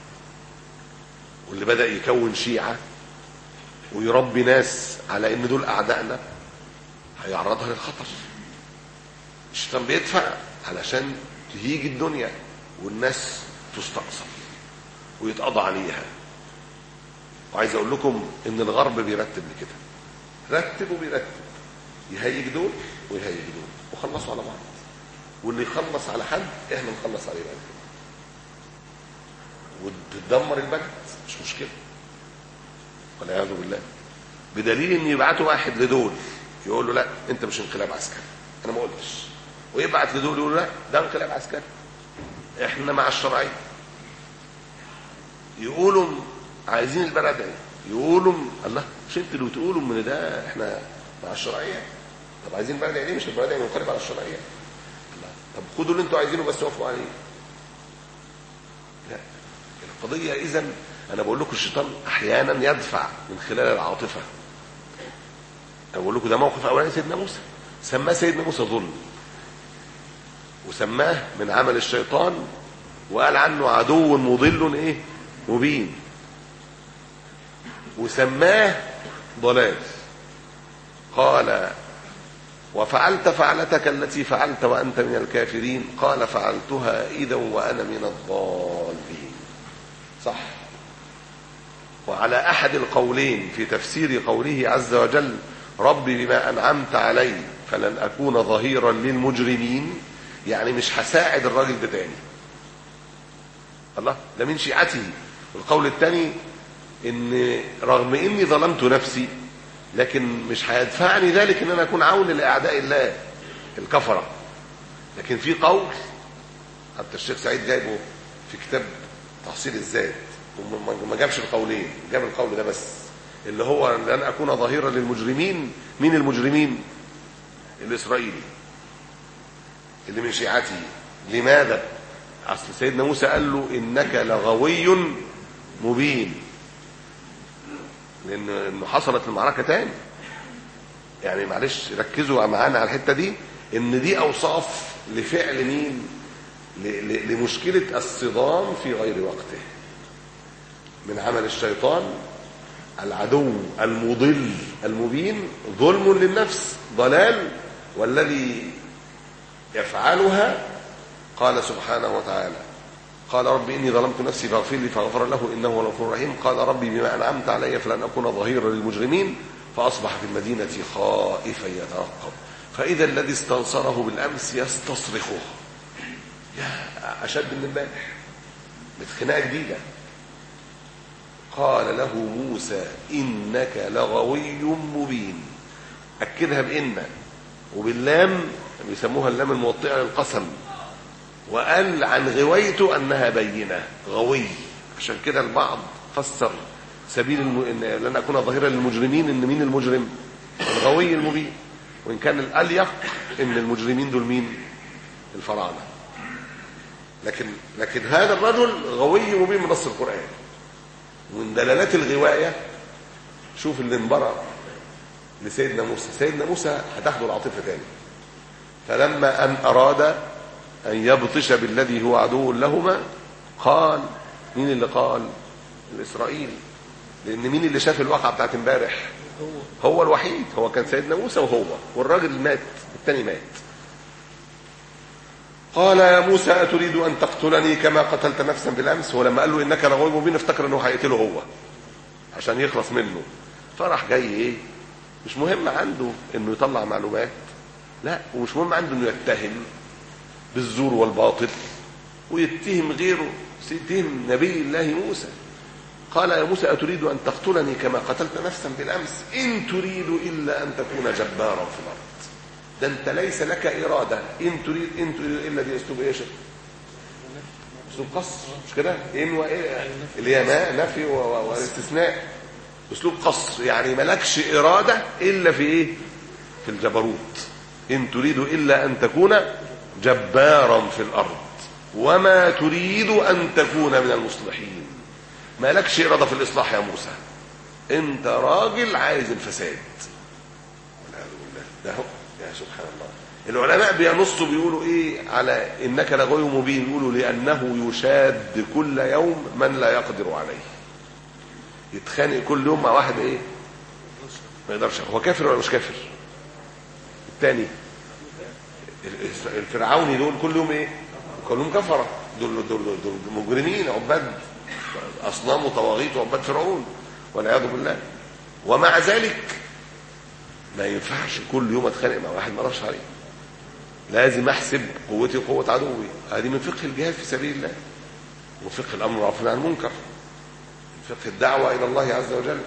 واللي بدأ يكون شيعة ويربي ناس على ان دول اعدائنا، هيعرضها للخطر. الشيطان بيدفع علشان تهيج الدنيا والناس تستقصى ويتقضى عليها. وعايز اقول لكم ان الغرب بيرتب لكده، رتب وبيرتب، يهيج دول ويهيج دول وخلصوا على بعض. واللي يخلص على حد احنا نخلص عليه بعد كده، وتدمر البلد مش مشكله والعياذ بالله. بدليل ان يبعتوا واحد لدول يقول له لا انت مش انقلاب عسكري، انا ما قلتش، ويبعت لدول يقول له لا ده انقلاب عسكري، احنا مع الشرعيه. يقولوا عايزين البلد، يقولوا الله مش انتوا اللي بتقولوا ان ده احنا مع الشرعيه، طب عايزين البلد يعني مش البلد يعني منقلب على الشرعيه. الله طب خدوا اللي انتوا عايزينه بس وقفوا عليه. لا القضيه اذا انا بقول لكم الشيطان احيانا يدفع من خلال العاطفه. انا بقول لكم ده موقف اولاني سيدنا موسى، سماه سيدنا موسى ظلم، وسماه من عمل الشيطان، وقال عنه عدو مضل ايه مبين. وسماه ضلال. قال وفعلت فعلتك التي فعلت وأنت من الكافرين؟ قال فعلتها إذا وأنا من الضالين. صح. وعلى أحد القولين في تفسير قوله عز وجل ربي بما أنعمت علي فلن أكون ظهيرا للمجرمين، يعني مش هساعد الراجل ده تاني. الله، ده من شيعته. القول الثاني ان رغم اني ظلمت نفسي لكن مش هيدفعني ذلك ان انا اكون عون لاعداء الله الكفره. لكن في قول حتى الشيخ سعيد جايبه في كتاب تحصيل الذات وما جابش القولين، جاب القول ده بس اللي هو لن اكون ظهيرا للمجرمين. مين المجرمين؟ الاسرائيلي اللي من شيعته. لماذا؟ اصل سيدنا موسى قال له انك لغوي مبين، لان انه حصلت المعركه تاني. يعني معلش ركزوا معانا على الحته دي، ان دي اوصاف لفعل مين؟ لمشكله الصدام في غير وقته من عمل الشيطان العدو المضل المبين، ظلم للنفس ضلال، والذي يفعلها قال سبحانه وتعالى قال ربي إني ظلمت نفسي فاغفر لي فغفر له إنه هو الغفور الرحيم. قال ربي بما أنعمت علي فلن أكون ظهيرا للمجرمين، فأصبح في المدينة خائفا يترقب فإذا الذي استنصره بالأمس يستصرخه. يا أشد من امبارح، بخناقة جديدة. قال له موسى إنك لغوي مبين، أكدها بإن وباللام، بيسموها اللام الموطئة للقسم. وقال عن غويته أنها بينة غوي، عشان كده البعض فسر سبيل الم... إن لن أكون ظهيرا للمجرمين إن مين المجرم؟ الغوي المبين. وإن كان الأليق إن المجرمين دول مين؟ الفراعنة. لكن لكن هذا الرجل غوي مبين من نص القرآن. ومن دلالات الغواية شوف اللي انبرأ لسيدنا موسى. سيدنا موسى هتاخده العاطفة تاني. فلما أن أراد أن يبطش بالذي هو عدو لهما قال، مين اللي قال؟ الإسرائيل. لأن مين اللي شاف الواقعة بتاعت امبارح؟ هو الوحيد. هو كان سيدنا موسى وهو، والراجل مات، التاني مات. قال يا موسى أتريد أن تقتلني كما قتلت نفسا بالأمس؟ ولما قال له إنك لغوي مبين افتكر أنه هيقتله هو عشان يخلص منه. فراح جاي إيه؟ مش مهم عنده إنه يطلع معلومات، لا، ومش مهم عنده إنه يتهم بالزور والباطل ويتهم غيره، سيتهم نبي الله موسى. قال يا موسى أتريد أن تقتلني كما قتلت نفسا بالأمس؟ إن تريد إلا أن تكون جبارا في الأرض. ده أنت ليس لك إرادة. إن تريد إن تريد إلا دي أسلوب إيش؟ أسلوب قصر، مش كده؟ إن وإيه اللي هي ما نفي والاستثناء، أسلوب قصر. يعني ملكش إرادة إلا في إيه؟ في الجبروت. إن تريد إلا أن تكون جبارا في الأرض وما تريد أن تكون من المصلحين. ما لكش إرادة في الإصلاح يا موسى، أنت راجل عايز الفساد. والعياذ بالله. ده هو يا سبحان الله. العلماء بينصوا بيقولوا إيه على إنك لغوي مبين؟ يقولوا لأنه يشاد كل يوم من لا يقدر عليه. يتخانق كل يوم مع واحد إيه؟ ما يقدرش. هو كافر ولا مش كافر؟ الثاني الفرعوني دول كل يوم ايه؟ كلهم كفره. دول دول دول, دول مجرمين، عباد اصنام وطواغيت وعباد فرعون والعياذ بالله. ومع ذلك ما ينفعش كل يوم اتخانق مع واحد ما اعرفش عليه. لازم احسب قوتي وقوه عدوي. هذه من فقه الجهاد في سبيل الله، وفقه الامر بالمعروف والنهي عن المنكر، فقه الدعوه الى الله عز وجل.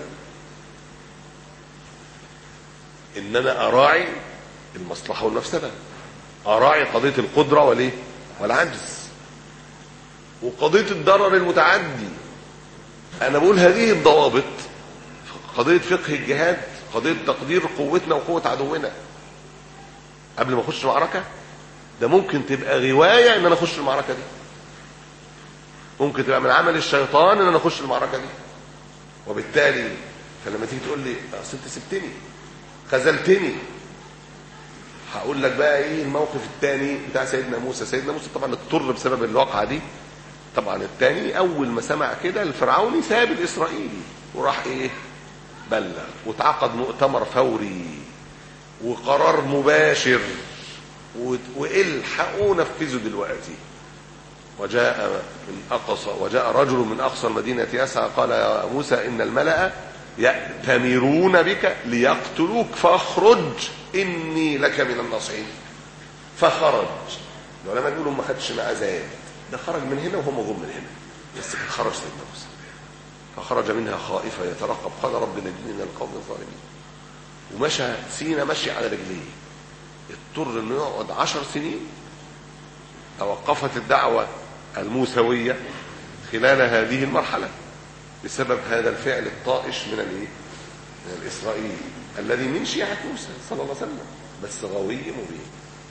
ان انا اراعي المصلحه والمفسده، اراعي قضيه القدره والايه والعجز، وقضيه الضرر المتعدي. انا بقول هذه الضوابط، قضيه فقه الجهاد، قضيه تقدير قوتنا وقوه عدونا قبل ما اخش معركه. ده ممكن تبقى غوايه ان انا اخش المعركه دي، ممكن تبقى من عمل الشيطان ان انا اخش المعركه دي. وبالتالي فلما تيجي تقول لي اصل انت سبتني خذلتني، هقول لك بقى ايه الموقف الثاني بتاع سيدنا موسى. سيدنا موسى طبعا اضطر بسبب الواقعه دي. طبعا الثاني اول ما سمع كده الفرعوني ساب الاسرائيلي وراح ايه بلغ، واتعقد مؤتمر فوري وقرار مباشر، والحقوا نفذوا دلوقتي. وجاء من اقصى وجاء رجل من اقصى المدينه يسعى قال يا موسى ان الملأ يأتمرون بك ليقتلوك فاخرج اني لك من الناصحين. فخرج. العلماء يقولوا ما خدش معاه زاد، ده خرج من هنا وهم جم من هنا، بس كان خرج سيدنا موسى. فخرج منها خائفا يترقب قال رب نجني من القوم الظالمين. ومشى سينا مشي على رجليه، اضطر انه يقعد عشر سنين. توقفت الدعوة الموسوية خلال هذه المرحلة بسبب هذا الفعل الطائش من الايه؟ من الإسرائيلي الذي من شيعة موسى صلى الله عليه وسلم، بس غوي مبين.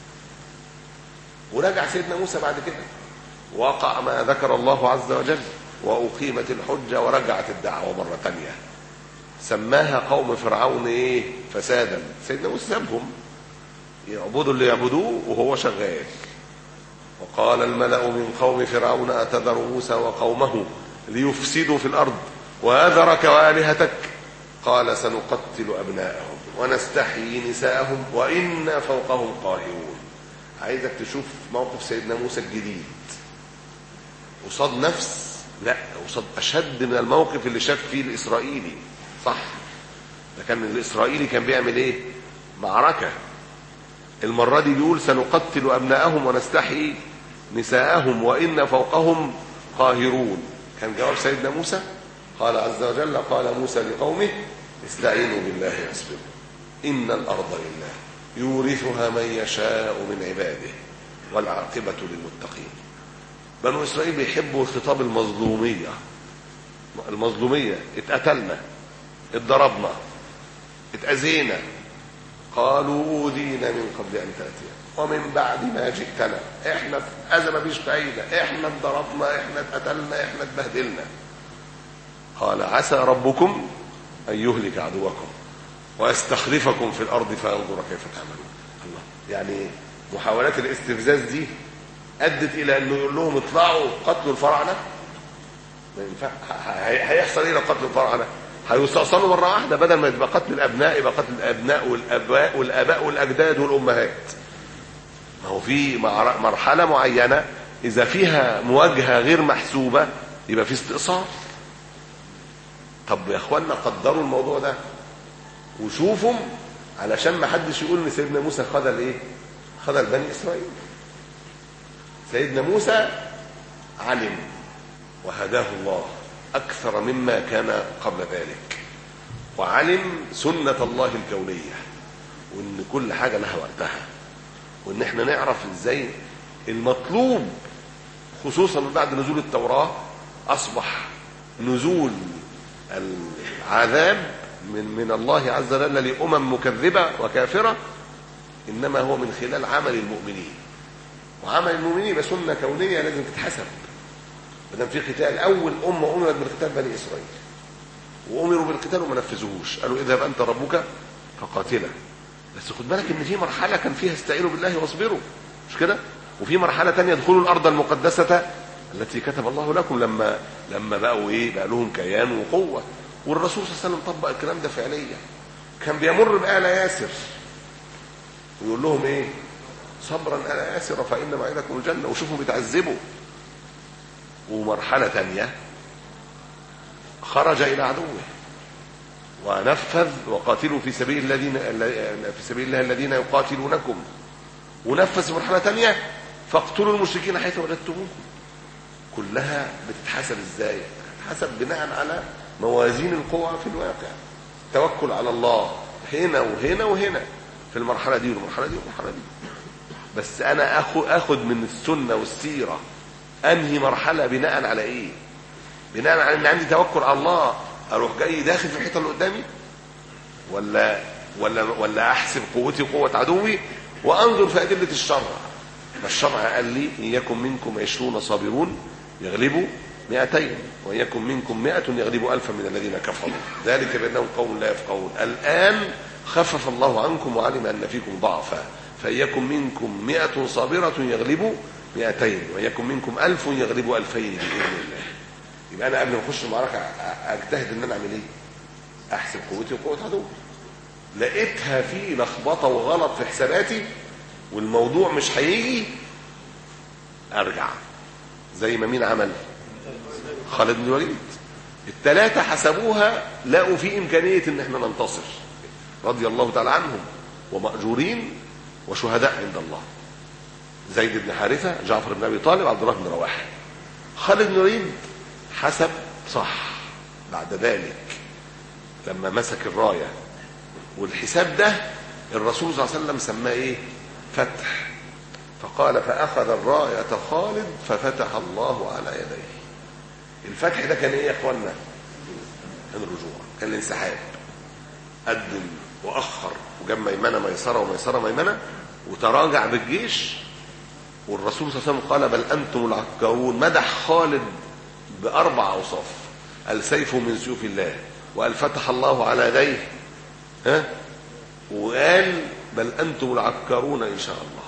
ورجع سيدنا موسى بعد كده، وقع ما ذكر الله عز وجل، وأقيمت الحجة ورجعت الدعوة مرة تانية. سماها قوم فرعون ايه؟ فسادا. سيدنا موسى سابهم يعبدوا اللي يعبدوه وهو شغال. وقال الملأ من قوم فرعون أتذر موسى وقومه ليفسدوا في الأرض وأذرك وآلهتك قال سنقتل أبناءهم ونستحيي نساءهم وإنا فوقهم قاهرون. عايزك تشوف موقف سيدنا موسى الجديد قصاد نفس، لا قصاد أشد من الموقف اللي شاف فيه الإسرائيلي. صح، ده كان الإسرائيلي كان بيعمل ايه؟ معركة. المرة دي بيقول سنقتل أبناءهم ونستحيي نساءهم وإن فوقهم قاهرون. كان جواب سيدنا موسى قال عز وجل قال موسى لقومه استعينوا بالله واصبروا إن الأرض لله يورثها من يشاء من عباده والعاقبة للمتقين. بنو إسرائيل بيحبوا خطاب المظلومية. المظلومية اتقتلنا، اتضربنا، اتأذينا، قالوا أوذينا من قبل أن تأتينا ومن بعد ما جئتنا، احنا في أذى مفيش فايدة، احنا اتضربنا، احنا اتقتلنا، احنا اتبهدلنا. قال عسى ربكم أن يهلك عدوكم ويستخلفكم في الأرض فينظر كيف تعملون. الله، يعني محاولات الاستفزاز دي أدت إلى أنه يقول لهم اطلعوا قتلوا الفراعنة. ما ينفع. هيحصل إيه لو قتلوا الفراعنة؟ هيستأصلوا مرة واحدة، بدل ما يبقى قتل الأبناء يبقى قتل الأبناء والأباء والآباء والأجداد والأمهات. ما هو في مرحلة معينة إذا فيها مواجهة غير محسوبة يبقى في استئصال. طب يا اخوانا قدروا الموضوع ده وشوفوا علشان ما حدش يقول ان سيدنا موسى خذل ايه؟ خذل بني اسرائيل. سيدنا موسى علم وهداه الله اكثر مما كان قبل ذلك، وعلم سنة الله الكونية، وان كل حاجة لها وقتها، وان احنا نعرف ازاي المطلوب، خصوصا بعد نزول التوراة اصبح نزول العذاب من من الله عز وجل لأمم مكذبة وكافرة إنما هو من خلال عمل المؤمنين. وعمل المؤمنين بسنة كونية لازم تتحسب. بدل في قتال، أول أمة أمرت بالقتال بني إسرائيل، وأمروا بالقتال وما نفذوهوش، قالوا اذهب أنت ربك فقاتله. بس خد بالك إن في مرحلة كان فيها استعينوا بالله واصبروا، مش كده؟ وفي مرحلة تانية ادخلوا الأرض المقدسة التي كتب الله لكم، لما لما بقوا ايه؟ بقى لهم كيان وقوه. والرسول صلى الله عليه وسلم طبق الكلام ده فعليا. كان بيمر بآل ياسر ويقول لهم ايه؟ صبرا آل ياسر فإن موعدكم الجنه، وشوفوا بيتعذبوا. ومرحله ثانيه خرج الى عدوه ونفذ وقاتلوا في سبيل الذين في سبيل الله الذين يقاتلونكم، ونفذ مرحله ثانيه فاقتلوا المشركين حيث وجدتموهم. كلها بتتحسب ازاي؟ بتتحسب بناء على موازين القوى في الواقع. توكل على الله هنا وهنا وهنا، في المرحله دي والمرحله دي والمرحله دي. بس انا اخذ اخذ من السنه والسيره انهي مرحله بناء على ايه؟ بناء على ان عندي توكل على الله اروح جاي داخل في الحيطه اللي قدامي، ولا ولا ولا احسب قوتي وقوه عدوي وانظر في ادله الشرع. فالشرع قال لي ان يكن منكم عشرون صابرون يغلبوا مئتين وان يكن منكم مئة يغلبوا ألفا من الذين كفروا ذلك بأنهم قوم لا يفقهون. الآن خفف الله عنكم وعلم أن فيكم ضعفا فإن يكن منكم مئة صابرة يغلبوا مئتين وإن يكن منكم ألف يغلبوا ألفين بإذن الله. يبقى انا قبل ما اخش المعركه اجتهد ان انا اعمل ايه؟ احسب قوتي وقوه عدوي. لقيتها في لخبطه وغلط في حساباتي والموضوع مش هيجي، ارجع زي ما مين عمل؟ خالد بن الوليد. الثلاثه حسبوها لقوا في امكانيه ان احنا ننتصر رضي الله تعالى عنهم، ومأجورين وشهداء عند الله. زيد بن حارثه، جعفر بن ابي طالب، عبد الله بن رواحه. خالد بن الوليد حسب صح بعد ذلك لما مسك الرايه، والحساب ده الرسول صلى الله عليه وسلم سماه ايه؟ فتح. فقال فاخذ الرايه خالد ففتح الله على يديه. الفتح ده كان ايه يا اخوانا؟ كان الرجوع، كان الانسحاب. قدم واخر وجاب ميمنه ميسره وميسره ميمنه وتراجع بالجيش. والرسول صلى الله عليه وسلم قال بل انتم العكارون. مدح خالد باربع اوصاف، قال سيفه من سيوف الله، وقال فتح الله على يديه، ها، وقال بل انتم العكارون ان شاء الله.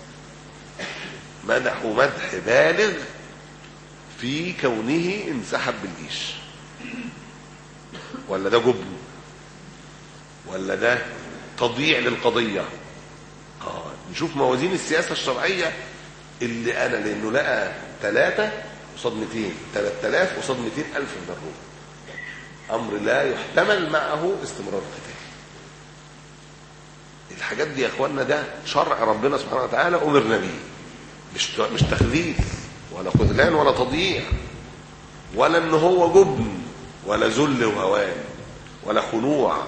مدحوا مدح بالغ في كونه انسحب بالجيش. ولا ده جبن؟ ولا ده تضييع للقضيه؟ اه نشوف موازين السياسه الشرعيه اللي انا، لانه لقى ثلاثه قصاد مئتين، ثلاثة آلاف قصاد مئتين ألف من الروم، امر لا يحتمل معه استمرار القتال. الحاجات دي يا اخوانا ده شرع ربنا سبحانه وتعالى امرنا به، مش مش تخذيل ولا خذلان ولا تضييع ولا ان هو جبن ولا ذل وهوان ولا خنوع.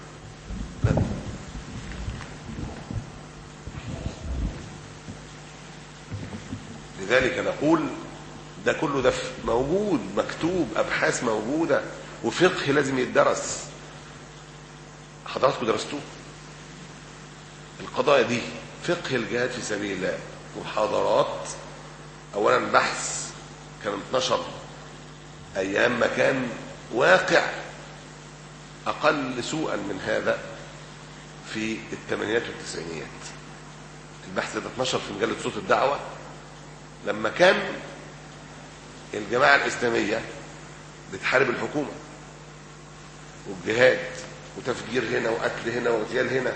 لذلك نقول ده كله ده موجود مكتوب، ابحاث موجوده، وفقه لازم يتدرس. حضراتكم درستوه القضايا دي، فقه الجهاد في سبيل الله، محاضرات. اولا بحث كان اتنشر ايام ما كان واقع اقل سوءا من هذا في الثمانينات والتسعينيات. البحث ده اتنشر في مجله صوت الدعوه لما كان الجماعه الاسلاميه بتحارب الحكومه، والجهاد وتفجير هنا وقتل هنا واغتيال هنا،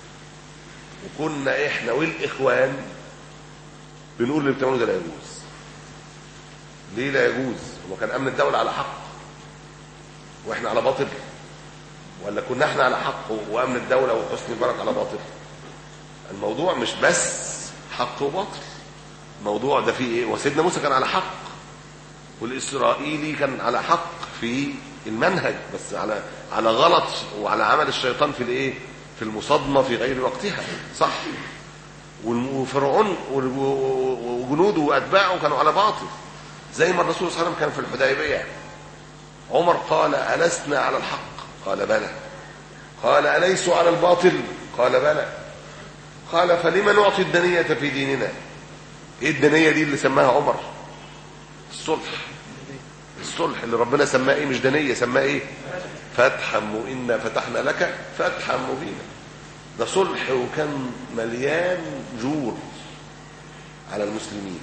وكنا احنا والاخوان بنقول اللي بتعملوا ده لا يجوز. ليه لا يجوز؟ هو كان امن الدوله على حق واحنا على باطل؟ ولا كنا احنا على حق وامن الدوله وحسني مبارك على باطل؟ الموضوع مش بس حق وباطل، الموضوع ده فيه ايه؟ وسيدنا موسى كان على حق والاسرائيلي كان على حق في المنهج، بس على على غلط وعلى عمل الشيطان في الايه؟ في المصادمه في غير وقتها، صح؟ وفرعون وجنوده واتباعه كانوا على باطل، زي ما الرسول صلى الله عليه وسلم كان في الحديبيه. عمر قال ألسنا على الحق؟ قال بلى. قال أليسوا على الباطل؟ قال بلى. قال فلما نعطي الدنية في ديننا؟ ايه الدنية دي اللي سماها عمر؟ الصلح. الصلح اللي ربنا سماه ايه؟ مش دنية، سماه ايه؟ فتحا وإنا فتحنا لك فتحا مبينا. ده صلح وكان مليان جور على المسلمين.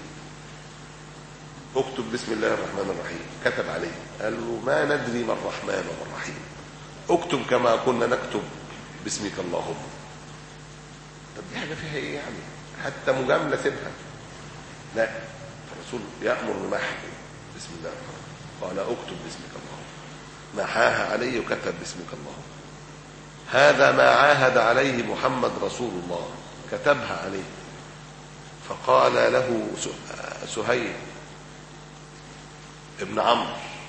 اكتب بسم الله الرحمن الرحيم، كتب عليه، قال له ما ندري ما الرحمن وما الرحيم، اكتب كما كنا نكتب باسمك اللهم. طب دي حاجه فيها ايه يعني؟ حتى مجامله سيبها. لا، الرسول يامر بمحو بسم الله الرحمن، قال اكتب باسمك اللهم، محاها عليه وكتب باسمك اللهم. هذا ما عاهد عليه محمد رسول الله، كتبها عليه. فقال له سهيل ابن عمرو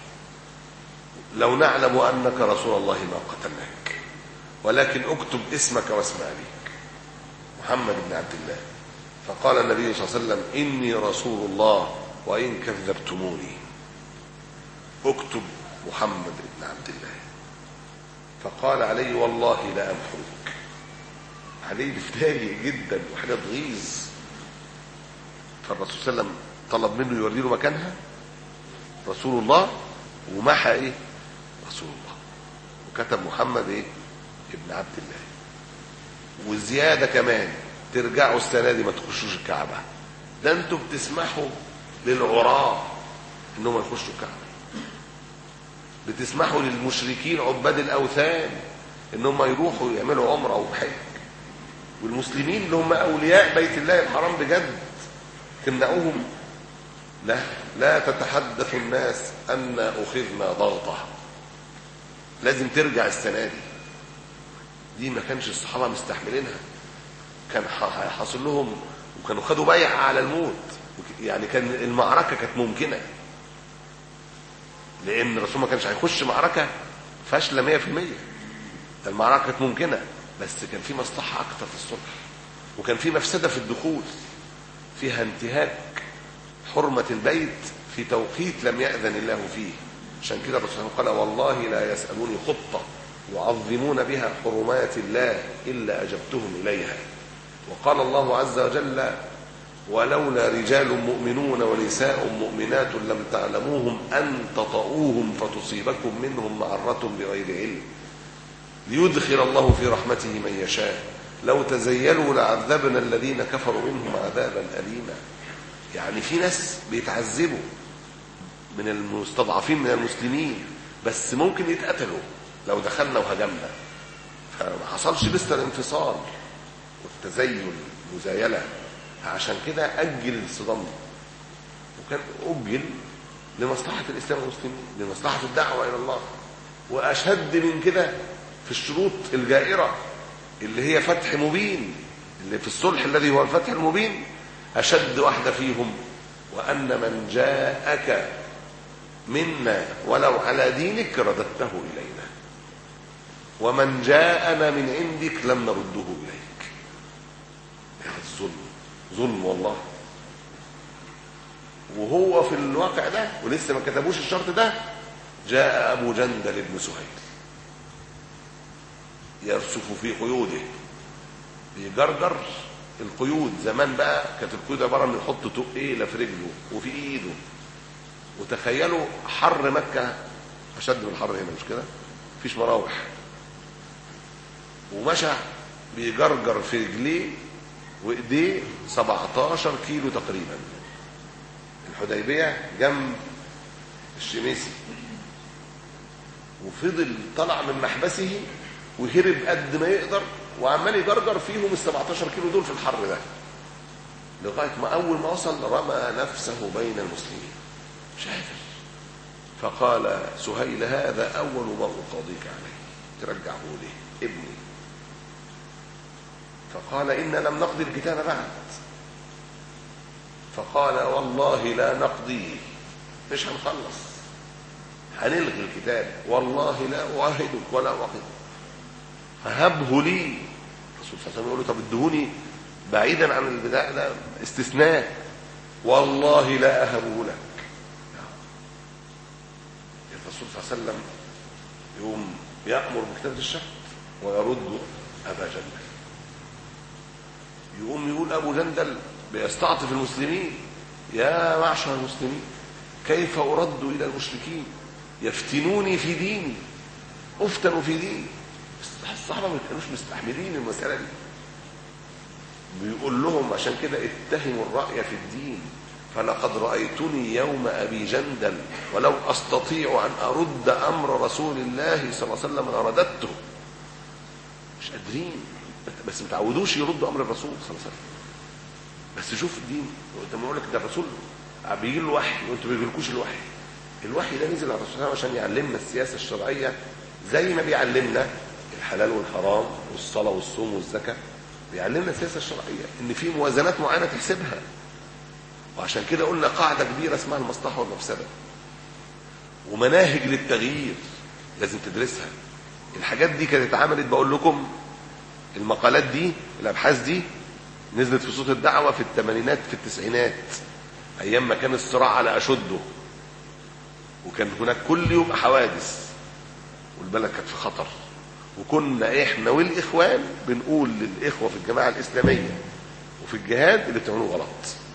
لو نعلم أنك رسول الله ما قتلناك، ولكن اكتب اسمك واسم أبيك محمد بن عبد الله. فقال النبي صلى الله عليه وسلم إني رسول الله وإن كذبتموني، اكتب محمد بن عبد الله. فقال علي والله لا أمحوك. علي بفتاجئ جدا وحاجة تغيظ. فالرسول صلى الله عليه وسلم طلب منه يوري له مكانها رسول الله، ومحى ايه؟ رسول الله، وكتب محمد ايه؟ ابن عبد الله. وزياده كمان، ترجعوا السنه دي ما تخشوش الكعبه، ده انتوا بتسمحوا للعراة انهم يخشوا الكعبه. بتسمحوا للمشركين عباد الاوثان انهم يروحوا يعملوا عمره وحج، والمسلمين اللي هم اولياء بيت الله الحرام بجد تمنعوهم؟ لا، لا تتحدث الناس ان اخذنا ضغطه، لازم ترجع السنه دي. دي ما كانش الصحابه مستحملينها، كان حاصل لهم وكانوا خدوا بيعه على الموت، يعني كان المعركه كانت ممكنه، لان الرسول ما كانش هيخش معركه فاشله مية في المية. المعركه كانت ممكنه، بس كان في مصلحه اكتر في الصلح، وكان في مفسده في الدخول، فيها انتهاك حرمه البيت في توقيت لم يأذن الله فيه. عشان كده الرسول قال والله لا يسألوني خطة يعظمون بها حرمات الله إلا أجبتهم إليها. وقال الله عز وجل ولولا رجال مؤمنون ونساء مؤمنات لم تعلموهم أن تطؤوهم فتصيبكم منهم معرة بغير علم ليدخل الله في رحمته من يشاء لو تزيلوا لعذبنا الذين كفروا منهم عذابا أليما. يعني في ناس بيتعذبوا من المستضعفين من المسلمين، بس ممكن يتقتلوا لو دخلنا وهجمنا، فما حصلش لسه الانفصال والتزيل مزايلة. عشان كده أجل الصدام، وكان أجل لمصلحة الإسلام والمسلمين، لمصلحة الدعوة إلى الله. وأشد من كده في الشروط الجائرة اللي هي فتح مبين، اللي في الصلح الذي هو الفتح المبين، أشد واحدة فيهم وأن من جاءك منا ولو على دينك رددته إلينا ومن جاءنا من عندك لم نرده إليك. هذا الظلم، ظلم والله. وهو في الواقع ده ولسه ما كتبوش الشرط ده، جاء أبو جندل بن سهيل يرسف في قيوده، بيجرجر القيود. زمان بقى كانت القيود عباره من يحط تقيله في رجله وفي ايده. وتخيلوا حر مكه اشد من الحر هنا، مش كده؟ مفيش مراوح، ومشى بيجرجر في رجليه وايديه سبعتاشر كيلو تقريبا. الحديبيه جنب الشميسي، وفضل طلع من محبسه وهرب قد ما يقدر، وعمال يجرجر فيهم ال سبعتاشر كيلو دول في الحر ده، لغايه ما اول ما وصل رمى نفسه بين المسلمين شافر. فقال سهيل هذا اول ما اقاضيك عليه، ترجعه ليه ابني؟ فقال إن لم نقضي الكتاب بعد. فقال والله لا نقضيه، مش هنخلص، هنلغي الكتاب، والله لا أعاهدك ولا أعاهدك، فهبه لي. الرسول صلى الله عليه وسلم يقول له طب ادهوني بعيدا عن البداية، ده استثناء، والله لا أهبه لك. الرسول صلى الله عليه وسلم يقوم يأمر بكتابة الشهر ويرد أبا جندل. يقوم يقول أبو جندل بيستعطف المسلمين، يا معشر المسلمين كيف أرد إلى المشركين يفتنوني في ديني، أفتنوا في ديني. الصحابة ما كانوش مستحملين المسألة دي. بيقول لهم عشان كده اتهموا الرأي في الدين، فلقد رأيتني يوم أبي جندل ولو أستطيع أن أرد أمر رسول الله صلى الله عليه وسلم لرددته. مش قادرين، بس متعودوش يردوا أمر الرسول صلى الله عليه وسلم. بس شوف الدين، لما يقول لك ده الرسول بيجي له وحي وانتوا ما بيجيلكوش الوحي. الوحي ده نزل على الرسول عشان يعلمنا السياسة الشرعية، زي ما بيعلمنا الحلال والحرام والصلاة والصوم والزكاة، بيعلمنا السياسة الشرعية ان في موازنات معينة تحسبها. وعشان كده قلنا قاعدة كبيرة اسمها المصلحة والمفسدة، ومناهج للتغيير لازم تدرسها. الحاجات دي كانت اتعملت، بقول لكم المقالات دي الابحاث دي نزلت في صوت الدعوة في الثمانينات في التسعينات، ايام ما كان الصراع على اشده، وكان هناك كل يوم حوادث والبلد كانت في خطر. وكنا احنا والاخوان بنقول للاخوه في الجماعه الاسلاميه وفي الجهاد اللي بتعملوه غلط،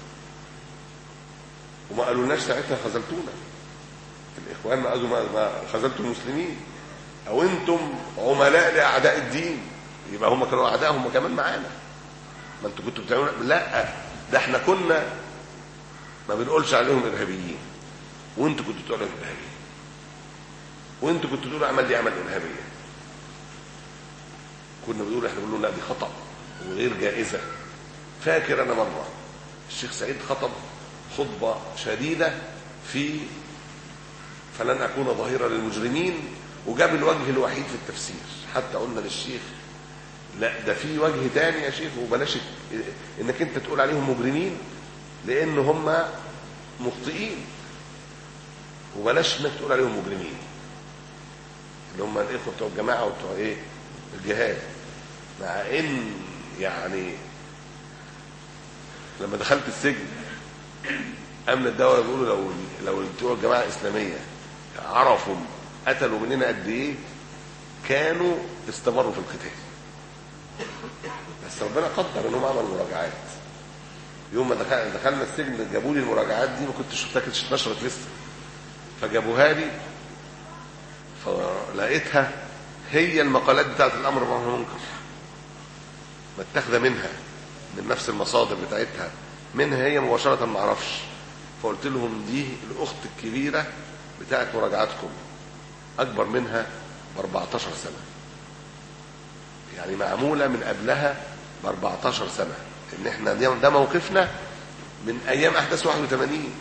وما قالولناش ساعتها خذلتونا. الاخوان ما قالوا ما خذلتوا المسلمين، او انتم عملاء لاعداء الدين، يبقى هم كانوا اعداء هم كمان معانا، ما انتوا كنتوا بتعملوا. لا، ده احنا كنا ما بنقولش عليهم ارهابيين وانتوا كنتوا بتقولوا ارهابيين. وانتوا كنتوا تقولوا اعمال دي اعمال ارهابيه. كنا بنقول احنا بنقول لا دي خطأ وغير جائزه. فاكر انا مره الشيخ سعيد خطب خطبه شديده في فلن اكون ظهيرا للمجرمين، وجاب الوجه الوحيد في التفسير. حتى قلنا للشيخ لا ده في وجه تاني يا شيخ، وبلاش انك انت تقول عليهم مجرمين لان هم مخطئين، وبلاش انك تقول عليهم مجرمين اللي هم الاخوه بتوع الجماعه وبتوع ايه الجهاد. مع ان يعني لما دخلت السجن امن الدوله بيقولوا لو لو بتوع الجماعه الاسلاميه عرفوا قتلوا مننا قد ايه كانوا استمروا في القتال. بس ربنا قدر انهم عملوا مراجعات. يوم ما دخلنا السجن جابوا لي المراجعات دي، ما كنتش فاكرش اتنشرت لسه، فجابوها لي فلقيتها هي المقالات بتاعت الامر بالمعروف والمنكر متاخده منها من نفس المصادر بتاعتها، منها هي مباشره ما اعرفش. فقلت لهم دي الاخت الكبيره بتاعت مراجعاتكم، اكبر منها ب أربعتاشر سنه، يعني معموله من قبلها ب أربعتاشر سنه. ان احنا ده موقفنا من ايام احداث واحد وثمانين،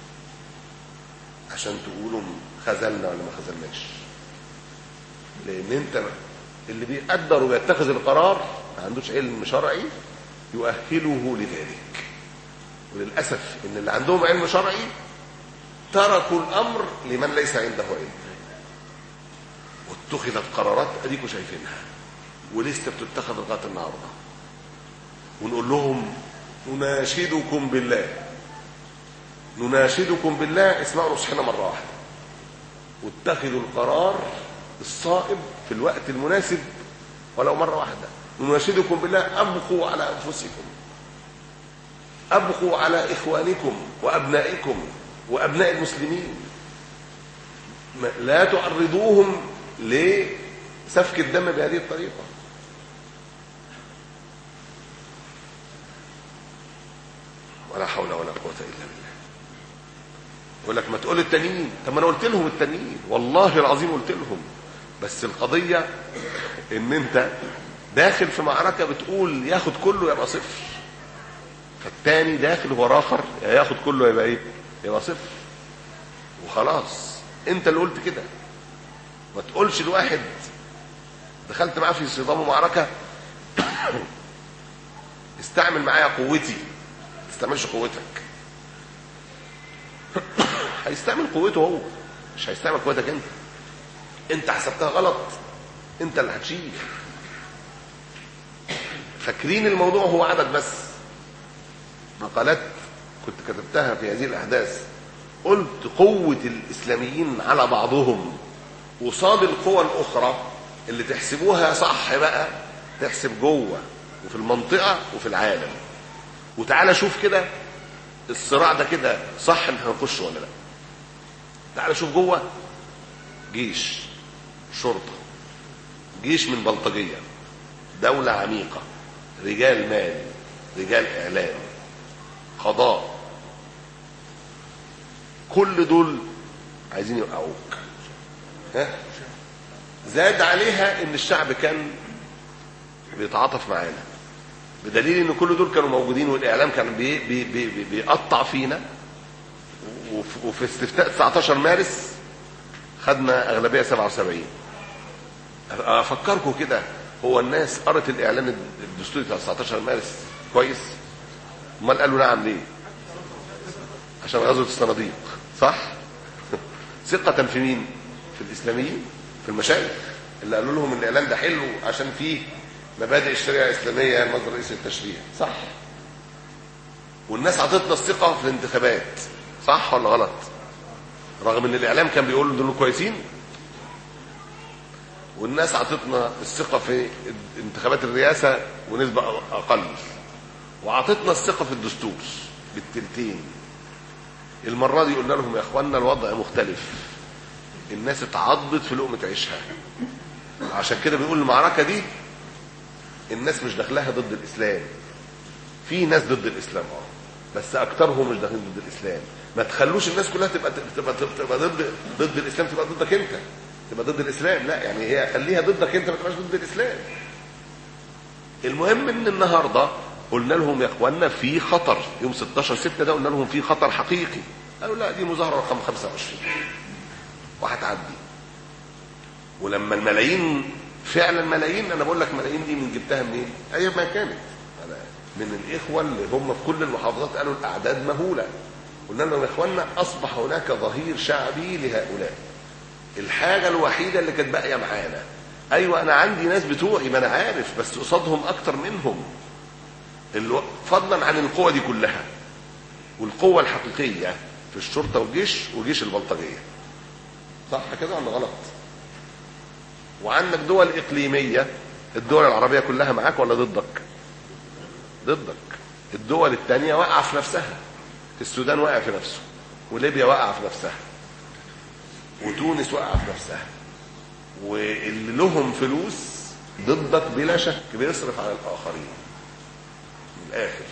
عشان تقولوا خذلنا ولا ما خذلناش. لان انت اللي بيقدر ويتخذ القرار ما عندوش علم شرعي يؤهله لذلك. وللاسف ان اللي عندهم علم شرعي تركوا الامر لمن ليس عنده علم، واتخذت قرارات اديكم شايفينها ولسه بتتخذ لغايه النهارده. ونقول لهم نناشدكم بالله نناشدكم بالله اسمعوا نصحنا مره واحده واتخذوا القرار الصائب في الوقت المناسب ولو مره واحده. نناشدكم بالله ابقوا على انفسكم، ابقوا على اخوانكم وابنائكم وابناء المسلمين، لا تعرضوهم لسفك الدم بهذه الطريقه. ولا حول ولا قوه الا بالله. يقول لك ما تقول التانيين، طب ما انا قلت لهم التانيين والله العظيم قلت لهم، بس القضيه ان انت داخل في معركه بتقول ياخد كله يبقى صفر، فالتاني داخل هو اخر ياخد كله يبقى ايه؟ يبقى صفر. وخلاص انت اللي قلت كده. ما تقولش الواحد دخلت معاه في صدام ومعركه استعمل معايا قوتي، ما تستعملش قوتك. هيستعمل قوته هو، مش هيستعمل قوتك انت. انت حسبتها غلط، انت اللي هتشيل. فاكرين الموضوع هو عدد بس. مقالات كنت كتبتها في هذه الاحداث قلت قوة الاسلاميين على بعضهم وصاد القوى الاخرى اللي تحسبوها صح بقى، تحسب جوه وفي المنطقة وفي العالم. وتعالى شوف كده الصراع ده كده صح ان هنخش ولا لا. تعالى شوف جوه جيش، شرطة، جيش من بلطجية، دولة عميقة، رجال مال، رجال اعلام، قضاء، كل دول عايزين يوقعوك. ها؟ زاد عليها ان الشعب كان بيتعاطف معانا، بدليل ان كل دول كانوا موجودين والاعلام كان بي بي بي بيقطع فينا. وفي استفتاء تسعتاشر مارس خدنا اغلبيه سبعة وسبعين. افكركم كده، هو الناس قرت الاعلان الدستوري بتاع تسعتاشر مارس كويس؟ امال قالوا نعم ليه؟ عشان غزوه الصناديق، صح؟ ثقه في مين؟ في الاسلاميين، في المشايخ اللي قالوا لهم الاعلان ده حلو عشان فيه مبادئ الشريعه الاسلاميه المصدر الرئيسي للتشريع، صح؟ والناس عطتنا الثقه في الانتخابات، صح ولا غلط؟ رغم ان الاعلام كان بيقول دول كويسين. والناس عطتنا الثقه في انتخابات الرئاسه ونسبه اقل، وعطتنا الثقه في الدستور بالتلتين. المره دي قلنا لهم يا اخواننا الوضع مختلف، الناس اتعضت في لقمه عيشها. عشان كده بنقول المعركه دي الناس مش داخلها ضد الاسلام، في ناس ضد الاسلام اه، بس اكترهم مش داخلين ضد الاسلام. ما تخلوش الناس كلها تبقى تبقى تبقى ضد ضد الاسلام، تبقى ضدك انت. تبقى ضد الاسلام، لا يعني هي خليها ضدك انت، ما تبقاش ضد الاسلام. المهم ان النهارده قلنا لهم يا اخوانا في خطر، يوم ستاشر ستة ده قلنا لهم في خطر حقيقي. قالوا لا دي مظاهره رقم خمسة وعشرين وهتعدي. ولما الملايين فعلا ملايين، انا بقول لك ملايين دي من جبتها منين؟ ايام ما كانت انا من الاخوه اللي هم في كل المحافظات قالوا الاعداد مهوله. قلنا لهم يا اخوانا اصبح هناك ظهير شعبي لهؤلاء. الحاجه الوحيده اللي كانت باقيه معانا، ايوه انا عندي ناس بتوعي ما انا عارف، بس قصادهم اكتر منهم، فضلا عن القوه دي كلها. والقوه الحقيقيه في الشرطه والجيش وجيش البلطجيه. صح كده ولا غلط؟ وعندك دول اقليميه، الدول العربيه كلها معاك ولا ضدك؟ ضدك. الدول الثانيه واقعه في نفسها. السودان واقع في نفسه، وليبيا واقعه في نفسها، وتونس واقعه في نفسها، واللي لهم فلوس ضدك بلا شك بيصرف على الاخرين من الاخر.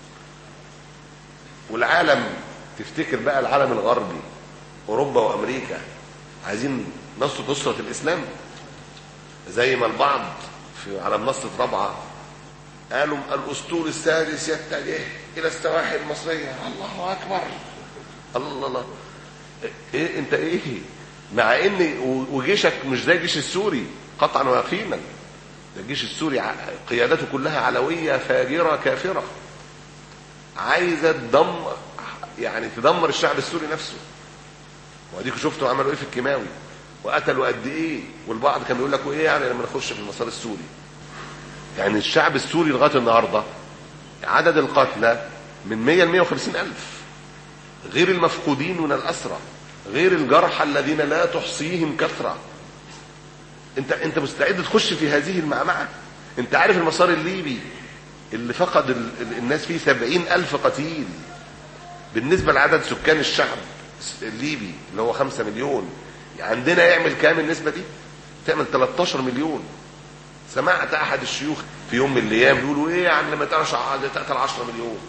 والعالم تفتكر بقى العالم الغربي اوروبا وامريكا عايزين نصرة نصرة الاسلام زي ما البعض في على منصة رابعة قالوا الاسطول السادس يتجه الى السواحل المصرية. الله اكبر، الله الله. ايه انت ايه؟ مع ان وجيشك مش زي الجيش السوري قطعا ويقينا. ده الجيش السوري قيادته كلها علوية فاجرة كافرة عايزة تدمر، يعني تدمر الشعب السوري نفسه. واديكوا شفتوا عملوا ايه في الكيماوي وقتلوا قد ايه. والبعض كان بيقول لك ايه يعني لما نخش في المسار السوري. يعني الشعب السوري لغايه النهارده عدد القتلى من مية ل مية وخمسين ألف، غير المفقودين من الأسرى، غير الجرحى الذين لا تحصيهم كثرة. انت انت مستعد تخش في هذه المعمعة؟ انت عارف المسار الليبي اللي فقد ال... الناس فيه سبعين ألف قتيل بالنسبة لعدد سكان الشعب الليبي اللي هو خمسة مليون. عندنا يعمل كام النسبة دي؟ تعمل تلتاشر مليون. سمعت أحد الشيوخ في يوم من الأيام بيقولوا إيه يعني لما تقتل عشرة مليون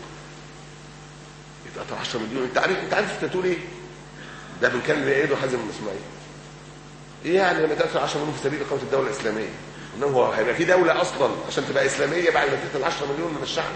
يتقتل عشرة مليون. أنت عارف أنت عارف أنت تقول إيه؟ ده من كان بيعيده حازم الإسماعيلي. إيه يعني لما تقتل عشرة مليون في سبيل إقامة الدولة الإسلامية؟ إنه هو هيبقى في دولة أصلا عشان تبقى إسلامية بعد ما تقتل عشرة مليون من الشعب؟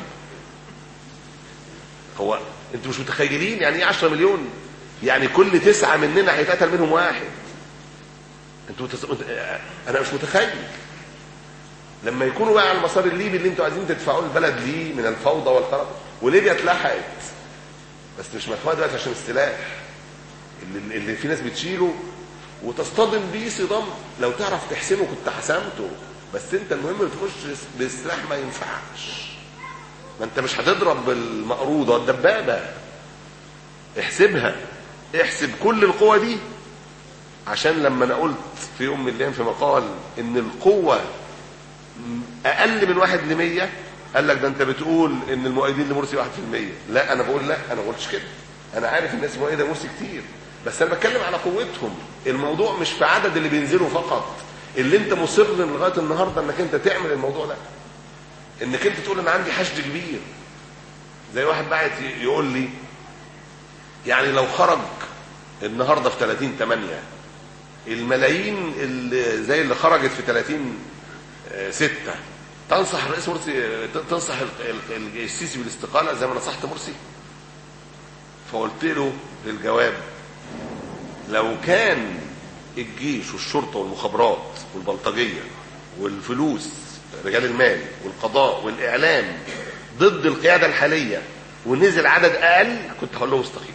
هو أنتوا مش متخيلين يعني إيه عشرة مليون؟ يعني كل تسعة مننا هيتقتل منهم واحد. أنتوا متص... أنا مش متخيل. لما يكونوا بقى على المسار الليبي اللي انتوا عايزين تدفعوا البلد ليه من الفوضى والخراب، وليبيا اتلحقت بس مش مدفوعه دلوقتي عشان السلاح اللي, اللي في ناس بتشيله وتصطدم بيه صدام لو تعرف تحسمه كنت حسمته. بس انت المهم تخش بالسلاح ما ينفعش. ما انت مش هتضرب بالمقروضه الدبابه. احسبها، احسب كل القوه دي. عشان لما انا قلت في يوم من الايام في مقال ان القوه اقل من واحد لمية، قال لك ده انت بتقول ان المؤيدين لمرسي واحد في المية. لا انا بقول لا، انا ما قلتش كده. انا عارف الناس مؤيده مرسي كتير، بس انا بتكلم على قوتهم. الموضوع مش في عدد اللي بينزلوا فقط. اللي انت مصر لغايه النهارده انك انت تعمل الموضوع ده، انك انت تقول انا عندي حشد كبير. زي واحد بعت يقول لي يعني لو خرج النهارده في ثلاثين ثمانية الملايين اللي زي اللي خرجت في ثلاثين ستة تنصح الرئيس مرسي، تنصح السيسي بالاستقالة زي ما نصحت مرسي؟ فقلت له للجواب لو كان الجيش والشرطة والمخابرات والبلطجية والفلوس رجال المال والقضاء والإعلام ضد القيادة الحالية ونزل عدد أقل كنت هقول له استقيل.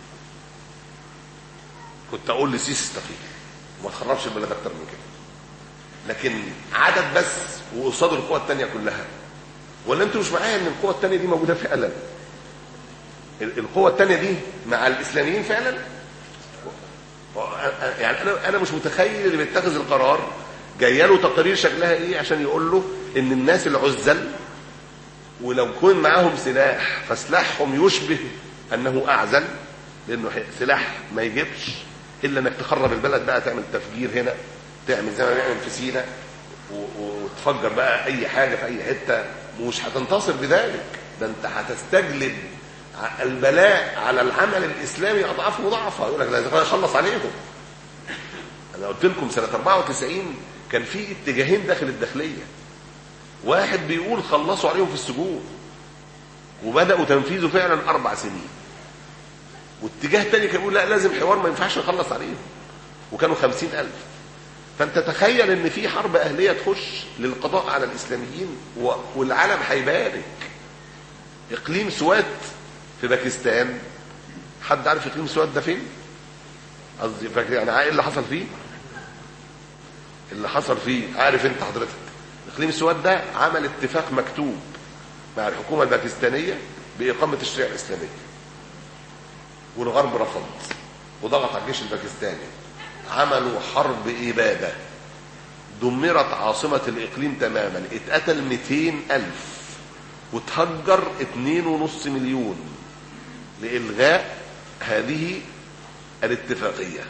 كنت أقول للسيسي استقيل وما تخربش البلد أكتر من كده. لكن عدد بس وقصاد القوى الثانيه كلها. ولا انتوا مش معايا ان القوى الثانيه دي موجوده فعلا؟ القوى الثانيه دي مع الاسلاميين فعلا. يعني انا انا مش متخيل اللي بيتخذ القرار جايه له تقارير شكلها ايه عشان يقول له ان الناس العزل ولو كون معاهم سلاح فسلاحهم يشبه انه اعزل، لانه سلاح ما يجيبش الا انك تخرب البلد بقى، تعمل تفجير هنا، تعمل زي ما بيعمل في سينا وتفجر بقى اي حاجه في اي حته. مش هتنتصر بذلك، ده انت هتستجلب البلاء على العمل الاسلامي اضعاف مضاعفه. يقول لك لا يخلص عليهم. انا قلت لكم سنه أربعة وتسعين كان في اتجاهين داخل الداخليه، واحد بيقول خلصوا عليهم في السجون وبداوا تنفيذه فعلا اربع سنين، واتجاه تاني كان بيقول لا لازم حوار ما ينفعش نخلص عليهم، وكانوا خمسين ألف. فانت تخيل ان في حرب اهليه تخش للقضاء على الاسلاميين والعالم هيبارك. اقليم سوات في باكستان، حد عارف اقليم سوات ده فين؟ قصدي فاكر يعني ايه اللي حصل فيه؟ اللي حصل فيه عارف انت حضرتك؟ اقليم سوات ده عمل اتفاق مكتوب مع الحكومه الباكستانيه باقامه الشريعه الاسلاميه، والغرب رفض وضغط على الجيش الباكستاني، عملوا حرب اباده، دمرت عاصمه الاقليم تماما، اتقتل مئتين ألف وتهجر اتنين ونص مليون لإلغاء هذه الاتفاقية،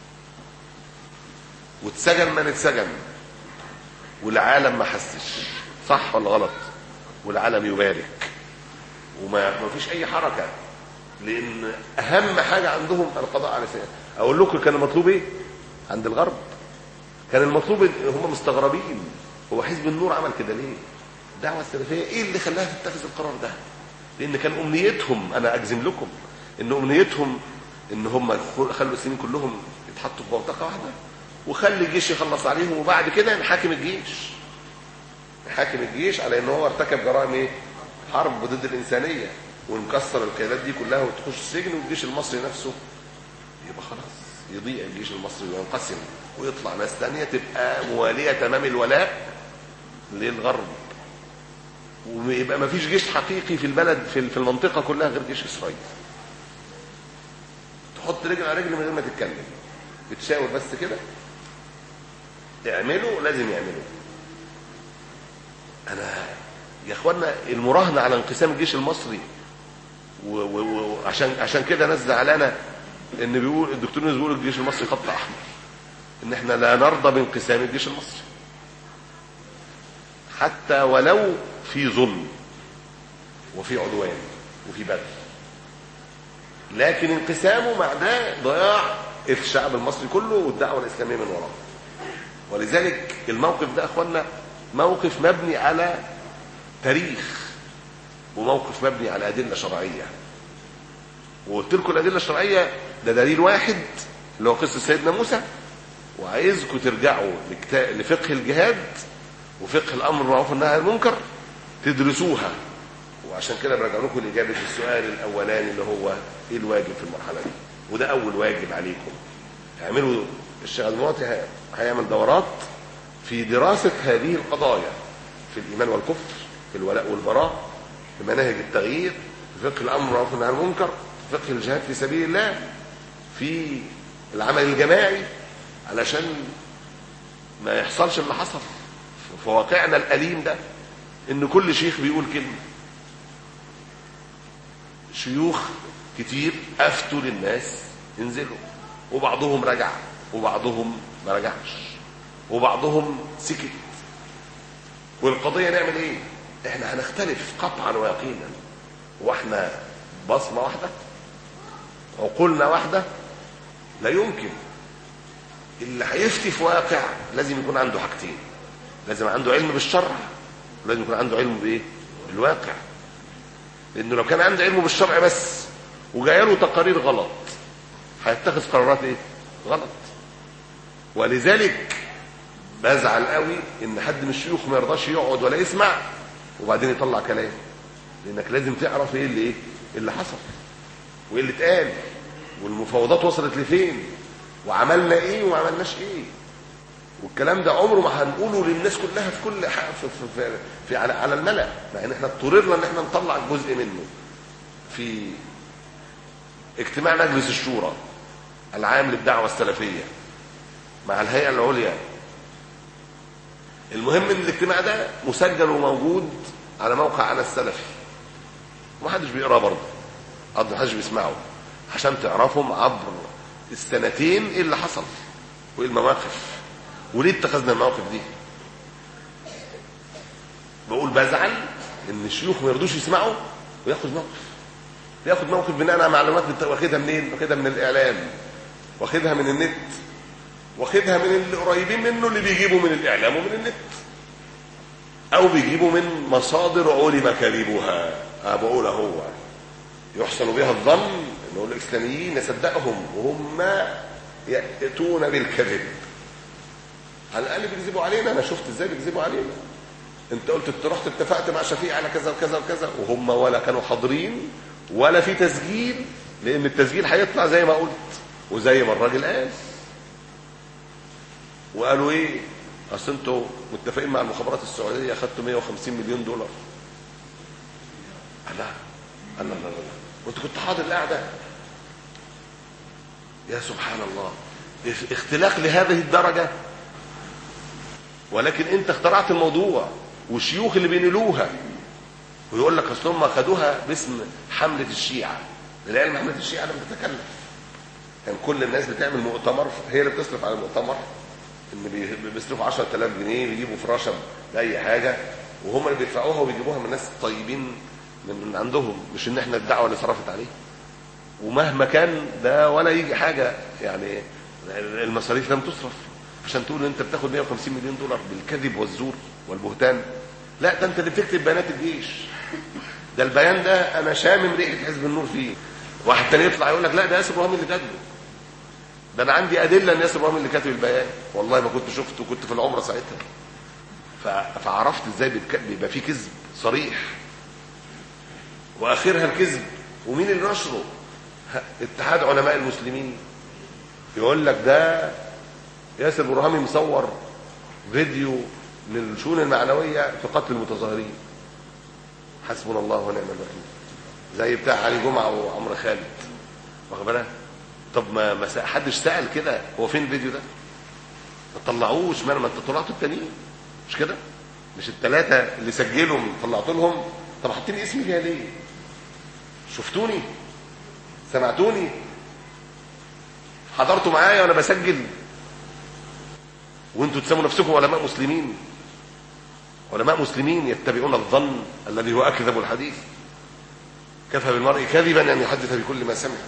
واتسجن من اتسجن، والعالم ما حسش. صح ولا غلط؟ والعالم يبارك وما ما فيش اي حركة، لان اهم حاجة عندهم القضاء على سيئة. اقول لكم كان المطلوب ايه عند الغرب؟ كان المطلوب، هم مستغربين هو حزب النور عمل كده ليه؟ الدعوة السلفية ايه اللي خلاها تتخذ القرار ده؟ لان كان امنيتهم، انا اجزم لكم ان امنيتهم ان هم خلوا السنين كلهم يتحطوا في بوتقه واحده، وخلي الجيش يخلص عليهم، وبعد كده نحاكم الجيش نحاكم الجيش على ان هو ارتكب جرائم ايه؟ حرب ضد الانسانيه، ونكسر القيادات دي كلها وتخش السجن، والجيش المصري نفسه يبقى خلاص يضيع الجيش المصري وينقسم ويطلع ناس ثانيه تبقى مواليه تمام الولاء للغرب، ويبقى ما فيش جيش حقيقي في البلد في المنطقه كلها غير جيش اسرائيل. تحط رجل على رجل من غير ما تتكلم، بتشاور بس كده، اعملوا لازم يعملوا. انا يا اخوانا المراهنه على انقسام الجيش المصري، وعشان عشان كده ناس زعلانه ان بيقول الدكتور ناس بيقول الجيش المصري خط احمر، ان احنا لا نرضى بانقسام الجيش المصري حتى ولو في ظلم وفي عدوان وفي بذل، لكن انقسامه معناه ضياع الشعب المصري كله والدعوه الاسلاميه من وراه. ولذلك الموقف ده اخوانا موقف مبني على تاريخ، وموقف مبني على ادله شرعيه. وقلت لكم الادله الشرعيه ده دليل واحد اللي هو قصه سيدنا موسى، وعايزكم ترجعوا لفقه الجهاد وفقه الامر بالمعروف والنهي عن المنكر تدرسوها. وعشان كده برجع لكم لاجابه السؤال الاولاني اللي هو ايه الواجب في المرحله دي، وده اول واجب عليكم. اعملوا الشيخ المعطي هيعمل دورات في دراسه هذه القضايا، في الايمان والكفر، في الولاء والبراء، في مناهج التغيير، في فقه الامر بالمعروف والنهي عن المنكر، في فقه الجهاد في سبيل الله، في العمل الجماعي، علشان ما يحصلش اللي حصل في واقعنا الاليم ده، ان كل شيخ بيقول كلمه. شيوخ كتير افتوا للناس انزلوا، وبعضهم رجع وبعضهم ما رجعش وبعضهم سكت. والقضيه نعمل ايه؟ احنا هنختلف قطعا ويقينا، واحنا بصمه واحده عقولنا واحده، لا يمكن. اللي هيفتي في واقع لازم يكون عنده حاجتين، لازم عنده علم بالشرع، ولازم يكون عنده علم بايه؟ بالواقع. لانه لو كان عنده علم بالشرع بس وجايه له تقارير غلط هيتخذ قرارات ايه؟ غلط. ولذلك بزعل قوي ان حد من الشيوخ ما يرضاش يقعد ولا يسمع وبعدين يطلع كلام، لانك لازم تعرف ايه اللي ايه اللي حصل وايه اللي اتقال والمفاوضات وصلت لفين وعملنا ايه وما عملناش ايه. والكلام ده عمره ما هنقوله للناس كلها في كل حق في, في, في, في على, على الملأ، مع ان احنا اضطررنا ان احنا نطلع جزء منه في اجتماع مجلس الشورى العام للدعوه السلفيه مع الهيئه العليا. المهم ان الاجتماع ده مسجل وموجود على موقع انا السلفي، ومحدش بيقراه برضه، قد محدش بيسمعه، عشان تعرفهم عبر السنتين ايه اللي حصل وايه المواقف وليه اتخذنا المواقف دي. بقول بزعل ان الشيوخ ما يرضوش يسمعوا وياخد موقف، ياخد موقف بناء على معلومات واخدها منين؟ واخدها من الاعلام، واخدها من النت، واخدها من اللي قريبين منه اللي بيجيبوا من الاعلام ومن النت، او بيجيبوا من مصادر علم كذبها. بقول هو يحسن بها الظن انه الاسلاميين يصدقهم وهم ياتون بالكذب، على الاقل بيكذبوا علينا. انا شفت ازاي بيكذبوا علينا. انت قلت انت رحت اتفقت مع شفيق على كذا وكذا وكذا، وهم ولا كانوا حاضرين ولا في تسجيل، لان التسجيل هيطلع زي ما قلت وزي ما الراجل قال. وقالوا ايه؟ اصل انتوا متفقين مع المخابرات السعوديه اخدتوا مية وخمسين مليون دولار. الله الله الله الله، وانت كنت حاضر القعده؟ يا سبحان الله، اختلاق لهذه الدرجه. ولكن انت اخترعت الموضوع والشيوخ اللي بينقلوها ويقول لك اصل هم خدوها باسم حمله الشيعه. العلم حمله الشيعه لم تتكلف، كان يعني كل الناس بتعمل مؤتمر، هي اللي بتصرف على المؤتمر، ان بيصرفوا عشرة آلاف جنيه بيجيبوا فراشه باي حاجه، وهم اللي بيدفعوها وبيجيبوها من ناس طيبين من عندهم، مش ان احنا الدعوه اللي صرفت عليه. ومهما كان ده ولا يجي حاجه، يعني المصاريف لم تصرف عشان تقول ان انت بتاخد مية وخمسين مليون دولار بالكذب والزور والبهتان. لا، ده انت اللي بتكتب بيانات الجيش. ده البيان ده انا شامم ريحه حزب النور فيه. واحد تاني يطلع يقول لك لا ده ياسر ابراهيم اللي كاتبه. ده انا عندي ادله ان ياسر ابراهيم اللي كاتب البيان، والله ما كنت شفته، كنت في العمره ساعتها. فعرفت ازاي بيبقى في كذب صريح واخرها الكذب. ومين اللي نشره؟ اتحاد علماء المسلمين يقول لك ده ياسر ابراهيم مصور فيديو للشؤون المعنويه في قتل المتظاهرين. حسبنا الله ونعم الوكيل. زي بتاع علي جمعه وعمرو خالد، واخد بالك؟ طب ما ما حدش سال كده هو فين الفيديو ده؟ ما طلعوش. ما انت طلعتوا التانيين مش كده؟ مش الثلاثه اللي سجلهم طلعتوا لهم؟ طب حاطين اسمي فيها ليه؟ شفتوني؟ سمعتوني؟ حضرتوا معايا وانا بسجل؟ وانتوا تسموا نفسكم علماء مسلمين. علماء مسلمين يتبعون الظن الذي هو اكذب الحديث. كفى بالمرء كذبا ان يحدث بكل ما سمع.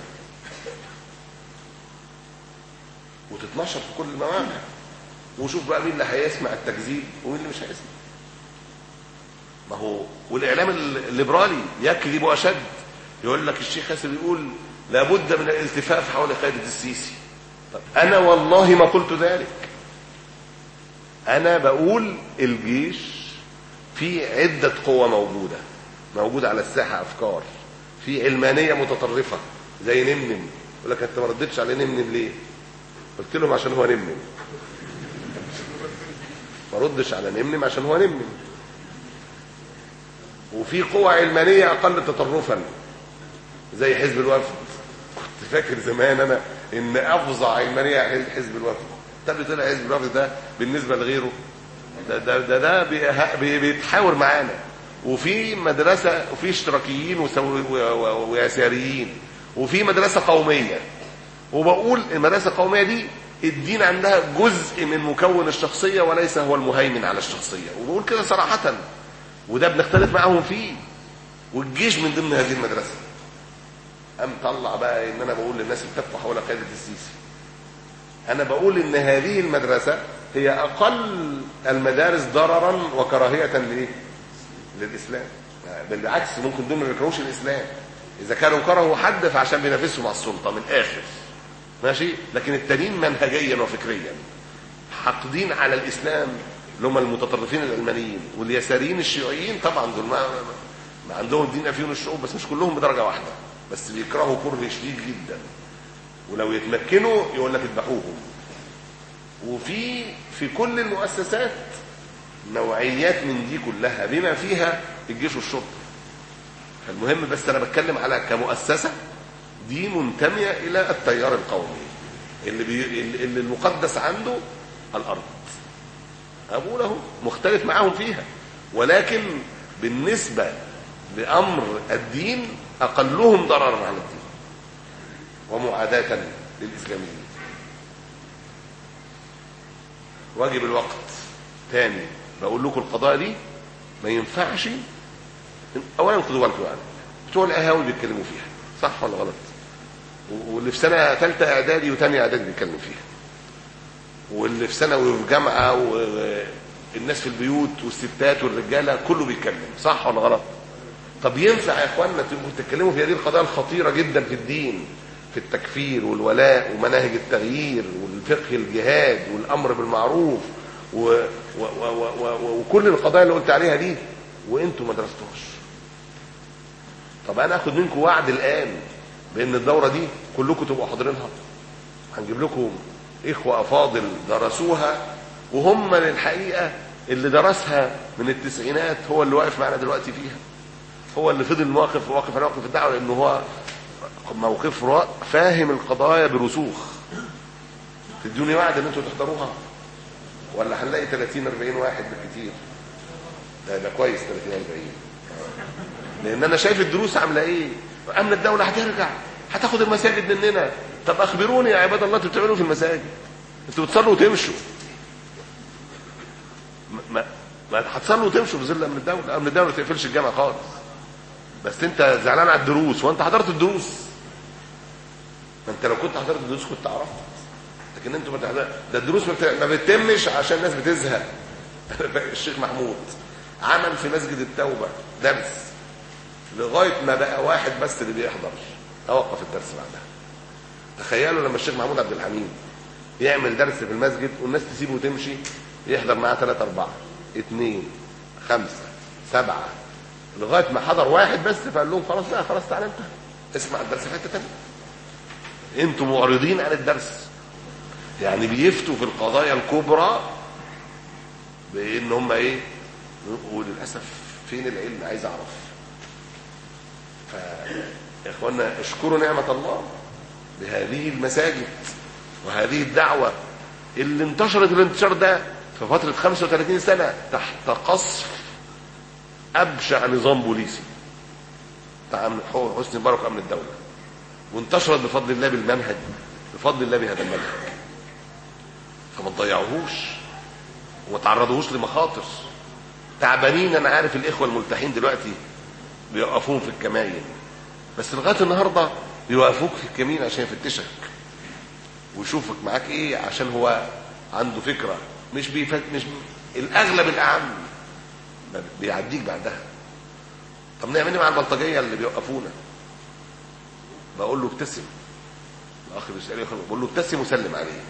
وتتنشر في كل المواقع، وشوف بقى مين اللي هيسمع التكذيب ومين اللي مش هيسمع. ما هو والاعلام الليبرالي يكذب اشد. يقول لك الشيخ ياسر يقول لابد من الالتفاف حول قيادة السيسي. طب انا والله ما قلت ذلك. انا بقول الجيش في عدة قوى موجودة موجودة على الساحة، افكار في علمانية متطرفة زي نمنم. يقول لك انت ما ردتش على نمنم ليه؟ قلت لهم عشان هو نمنم. ما ردش على نمنم عشان هو نمنم. وفي قوى علمانية اقل تطرفا زي حزب الوفد. كنت فاكر زمان انا ان افظع علمانيه حزب الوفد. طب طلع حزب الوفد ده بالنسبه لغيره ده ده ده, ده بيتحاور معانا. وفي مدرسه وفي اشتراكيين ويساريين وفي مدرسه قوميه. وبقول المدرسه القوميه دي الدين عندها جزء من مكون الشخصيه وليس هو المهيمن على الشخصيه، وبقول كده صراحه، وده بنختلف معاهم فيه. والجيش من ضمن هذه المدرسه. أم طلع بقى ان انا بقول للناس اتفقوا حول قيادة السيسي. انا بقول ان هذه المدرسة هي اقل المدارس ضررا وكراهية لإيه؟ للاسلام. بالعكس ممكن دول ما بيكرهوش الاسلام. اذا كانوا كرهوا حد فعشان بينافسوا مع السلطة من الاخر، ماشي؟ لكن التانيين منهجيا وفكريا حاقدين على الاسلام، اللي هم المتطرفين العلمانيين. واليساريين الشيوعيين طبعا دول ما, ما عندهم دين افيون الشعوب، بس مش كلهم بدرجة واحدة، بس بيكرهوا كره شديد جدا. ولو يتمكنوا يقول لك اذبحوهم. وفي في كل المؤسسات نوعيات من دي كلها بما فيها الجيش والشرطه. فالمهم بس انا بتكلم على كمؤسسه دي منتميه الى التيار القومي اللي, بي اللي المقدس عنده الارض. اقول اهو مختلف معاهم فيها، ولكن بالنسبه لامر الدين اقلهم ضررا على الدين ومعاداه للاسلاميين. واجب الوقت تاني بقول لكم القضايا دي ما ينفعش. اولا خدوا بالكم، يعني بتوع القهاوي بيتكلموا فيها صح ولا غلط؟ واللي في سنه ثالثه اعدادي وثانيه اعدادي بيتكلموا فيها. واللي في ثانوي وفي جامعه والناس في البيوت والستات والرجاله كله بيتكلم، صح ولا غلط؟ طب ينفع يا اخوانا تتكلموا في هذه القضايا الخطيره جدا في الدين، في التكفير والولاء ومناهج التغيير والفقه الجهاد والامر بالمعروف و... و... و... و... و... وكل القضايا اللي قلت عليها دي وانتم ما درستوش؟ طب انا اخد منكم وعد الان بان الدوره دي كلكم تبقوا حاضرينها. هنجيب لكم اخوه افاضل درسوها، وهم الحقيقه اللي درسها من التسعينات هو اللي واقف معنا دلوقتي فيها، هو اللي فضل واقف واقف على موقف الدعوه، لانه هو موقف فاهم القضايا برسوخ. تدوني وعد ان انتوا تحضروها ولا هنلاقي ثلاثين أربعين واحد بالكتير؟ ده ده كويس ثلاثين أربعين، لان انا شايف الدروس عامله ايه. امن الدوله هترجع، هتاخد المساجد مننا. طب اخبروني يا عباد الله، انتوا بتعملوا في المساجد؟ انتوا بتصلوا وتمشوا، ما ما هتصلوا وتمشوا في ظل امن الدوله. امن الدوله ما تقفلش الجامعه خالص، بس انت زعلان على الدروس. وانت حضرت الدروس؟ ما انت لو كنت حضرت الدروس كنت عرفت، لكن انتوا ما ده الدروس ما بتتمش عشان الناس بتزهق. الشيخ محمود عمل في مسجد التوبه درس لغايه ما بقى واحد بس اللي بيحضر، توقف الدرس بعدها. تخيلوا لما الشيخ محمود عبد الحميد يعمل درس في المسجد والناس تسيبه وتمشي، يحضر معاه ثلاثة أربعة اثنين خمسة سبعة، لغايه ما حضر واحد بس فقال لهم خلاص لا خلاص تعالى انت اسمع الدرس في حته ثانيه، انتوا معرضين عن الدرس. يعني بيفتوا في القضايا الكبرى بان هم ايه، وللاسف فين العلم؟ عايز اعرف. فيا اخوانا اشكروا نعمه الله بهذه المساجد وهذه الدعوه اللي انتشرت الانتشار ده في فتره خمسة وثلاثين سنه تحت قصف ابشع نظام بوليسي بتاع حسني مبارك امن الدوله، وانتشرت بفضل الله بالمنهج، بفضل الله بهذا المنهج. فما تضيعوهوش وما تعرضوهوش لمخاطر. تعبانين، انا عارف الاخوه الملتحين دلوقتي بيوقفون في الكمائن، بس لغايه النهارده بيوقفوك في الكمين عشان يفتشك ويشوفك معاك ايه، عشان هو عنده فكره. مش بيفت مش الاغلب الاعم بيعديك بعدها. طب نعمل ايه مع البلطجيه اللي بيوقفونا؟ بقول له ابتسم. الاخ بيسالني بقول له ابتسم وسلم عليه.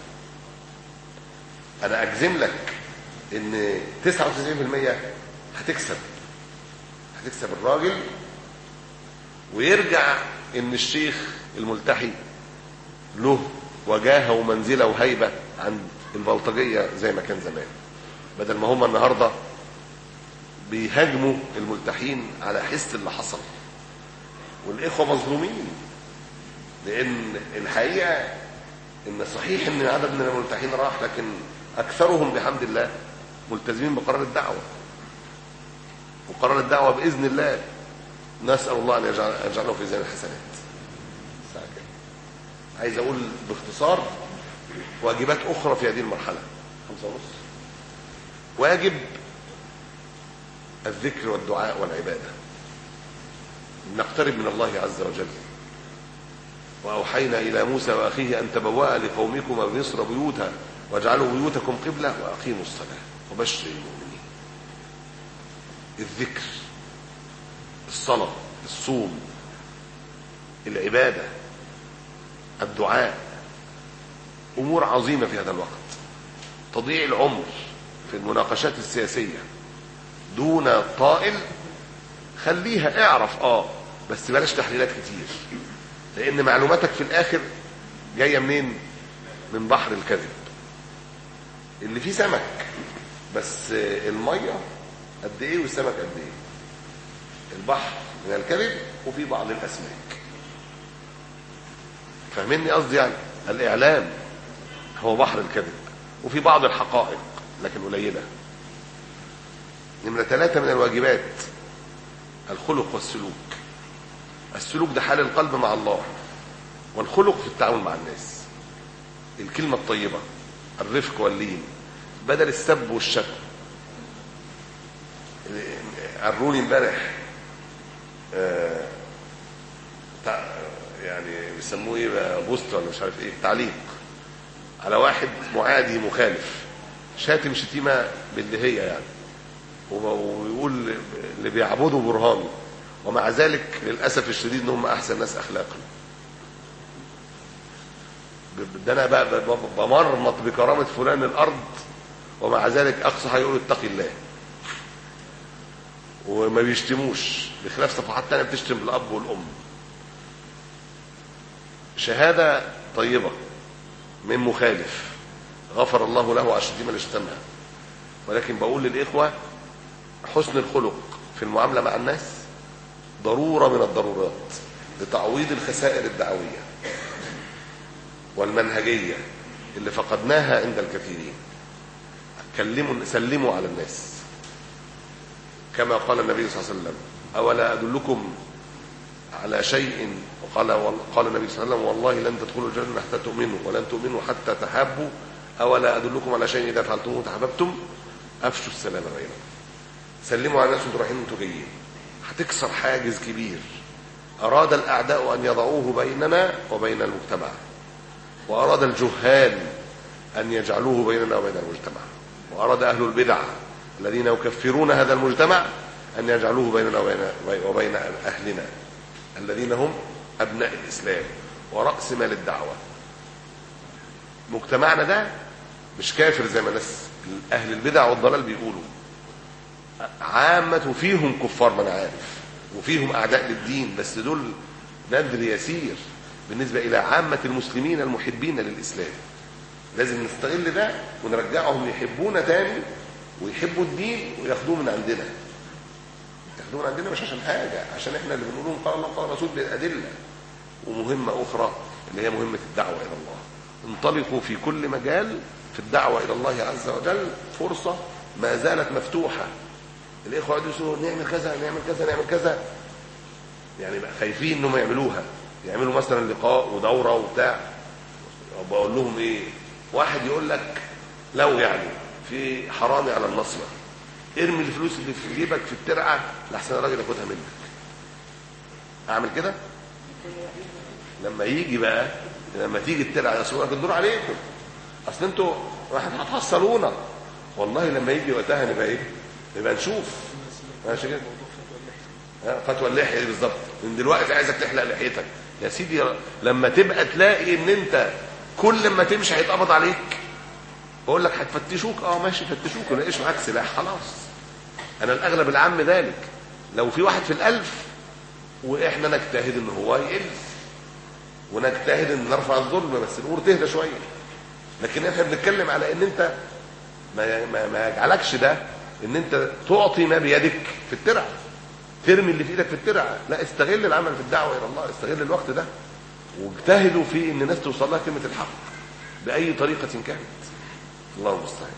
انا اجزم لك ان تسعة وتسعين بالمية هتكسب هتكسب الراجل، ويرجع ان الشيخ الملتحي له وجاهه ومنزله وهيبه عند البلطجيه زي ما كان زمان، بدل ما هم النهارده بيهاجموا الملتحين على حس اللي حصل. والاخوه مظلومين، لان الحقيقه ان صحيح ان عدد من الملتحين راح، لكن اكثرهم بحمد الله ملتزمين بقرار الدعوه، وقرار الدعوه باذن الله نسال الله ان يجعله في ميزان الحسنات. عايز اقول باختصار واجبات اخرى في هذه المرحله. خمسة ونص. واجب الذكر والدعاء والعباده، نقترب من الله عز وجل. واوحينا الى موسى واخيه ان تبوأ لقومكما بمصر بيوتا واجعلوا بيوتكم قبله واقيموا الصلاه وبشر المؤمنين. الذكر، الصلاه، الصوم، العباده، الدعاء، امور عظيمه في هذا الوقت. تضييع العمر في المناقشات السياسيه دون طائل خليها، اعرف اه بس بلاش تحليلات كتير، لان معلوماتك في الاخر جايه منين؟ من بحر الكذب اللي فيه سمك، بس الميه قد ايه والسمك قد ايه. البحر من الكذب وفي بعض الاسماك. فاهميني قصدي؟ يعني الاعلام هو بحر الكذب وفي بعض الحقائق لكن قليله. نمره ثلاثة من الواجبات الخلق والسلوك. السلوك ده حال القلب مع الله، والخلق في التعامل مع الناس. الكلمه الطيبه، الرفق واللين، بدل السب والشتم. قروني امبارح آه يعني بيسموه ايه بقى، بوست ولا مش عارف ايه، تعليق على واحد معادي مخالف، شاتم شتيمه باللي هي يعني، ويقول اللي بيعبدوا برهان، ومع ذلك للاسف الشديد ان هم احسن ناس اخلاقا. ده انا بقى بمرمط بكرامه فلان الارض، ومع ذلك اقصى هيقول اتقي الله، وما بيشتموش، بخلاف صفحات تانية بتشتم بالاب والام. شهاده طيبه من مخالف غفر الله له على الشتيمه اللي شتمها، ولكن بقول للاخوه حسن الخلق في المعامله مع الناس ضروره من الضرورات لتعويض الخسائر الدعويه والمنهجيه اللي فقدناها عند الكثيرين. كلموا سلموا على الناس كما قال النبي صلى الله عليه وسلم: اولا ادلكم على شيء، وقال قال النبي صلى الله عليه وسلم: والله لن تدخلوا الجنه حتى تؤمنوا، ولن تؤمنوا حتى تحابوا، اولا ادلكم على شيء اذا فعلتموه تحاببتم، افشوا السلام بينكم. سلموا على الناس وانتم رايحين وانتم جايين، هتكسر حاجز كبير اراد الاعداء ان يضعوه بيننا وبين المجتمع، واراد الجهال ان يجعلوه بيننا وبين المجتمع، واراد اهل البدع الذين يكفرون هذا المجتمع ان يجعلوه بيننا وبين وبين اهلنا الذين هم ابناء الاسلام وراس مال الدعوه. مجتمعنا ده مش كافر زي ما ناس اهل البدع والضلال بيقولوا، عامه فيهم كفار ما انا عارف، وفيهم اعداء للدين، بس دول نادر يسير بالنسبه الى عامه المسلمين المحبين للاسلام. لازم نستغل ده ونرجعهم يحبونا تاني ويحبوا الدين وياخدوه من عندنا. ياخدوه من عندنا مش عشان حاجه، عشان احنا اللي بنقول لهم قال الله قال الرسول بالادله. ومهمه اخرى اللي هي مهمه الدعوه الى الله. انطلقوا في كل مجال في الدعوه الى الله عز وجل، فرصه ما زالت مفتوحه. الاخوه يقولوا نعمل كذا نعمل كذا نعمل كذا، يعني بقى خايفين انهم يعملوها، يعملوا مثلا لقاء ودوره وبتاع. بقول لهم ايه، واحد يقول لك لو يعني في حرامي على النصره، ارمي الفلوس اللي في جيبك في الترعه لحسن الراجل ياخدها منك. اعمل كده؟ لما يجي بقى لما تيجي الترعه يا سوره الدور عليكم، اصل انتوا هتحصلونا. والله لما يجي وقتها نبقى ايه؟ نبقى نشوف. ماشي كده؟ فتوى اللحيه دي بالظبط. من دلوقتي عايزك تحلق لحيتك يا سيدي، لما تبقى تلاقي ان انت كل ما تمشي هيتقبض عليك. بقول لك هتفتشوك، اه ماشي فتشوك، ولاقيش معاك سلاح خلاص. انا الاغلب العام ذلك، لو في واحد في الالف واحنا نجتهد ان هو يقل، ونجتهد ان نرفع الظلم، بس الامور تهدى شويه. لكن احنا بنتكلم على ان انت ما ما, ما يجعلكش ده ان انت تعطي ما بيدك في الترعه، ترمي اللي في ايدك في الترعه. لا، استغل العمل في الدعوه الى الله، استغل الوقت ده واجتهدوا في ان الناس توصل لها كلمه الحق باي طريقه كانت. الله المستعان.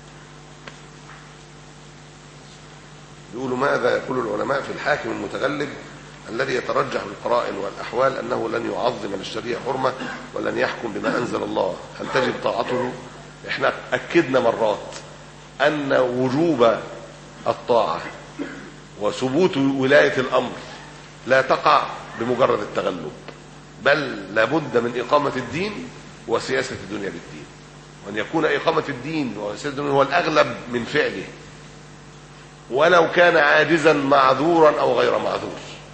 يقولوا ماذا يقول العلماء في الحاكم المتغلب الذي يترجح بالقرائن والاحوال انه لن يعظم للشريعه حرمه ولن يحكم بما انزل الله، هل تجب طاعته؟ احنا اكدنا مرات ان وجوب الطاعه وثبوت ولايه الامر لا تقع بمجرد التغلب، بل لابد من اقامه الدين وسياسه الدنيا بالدين، وان يكون اقامه الدين وسياسه الدنيا هو الاغلب من فعله، ولو كان عاجزا معذورا او غير معذور.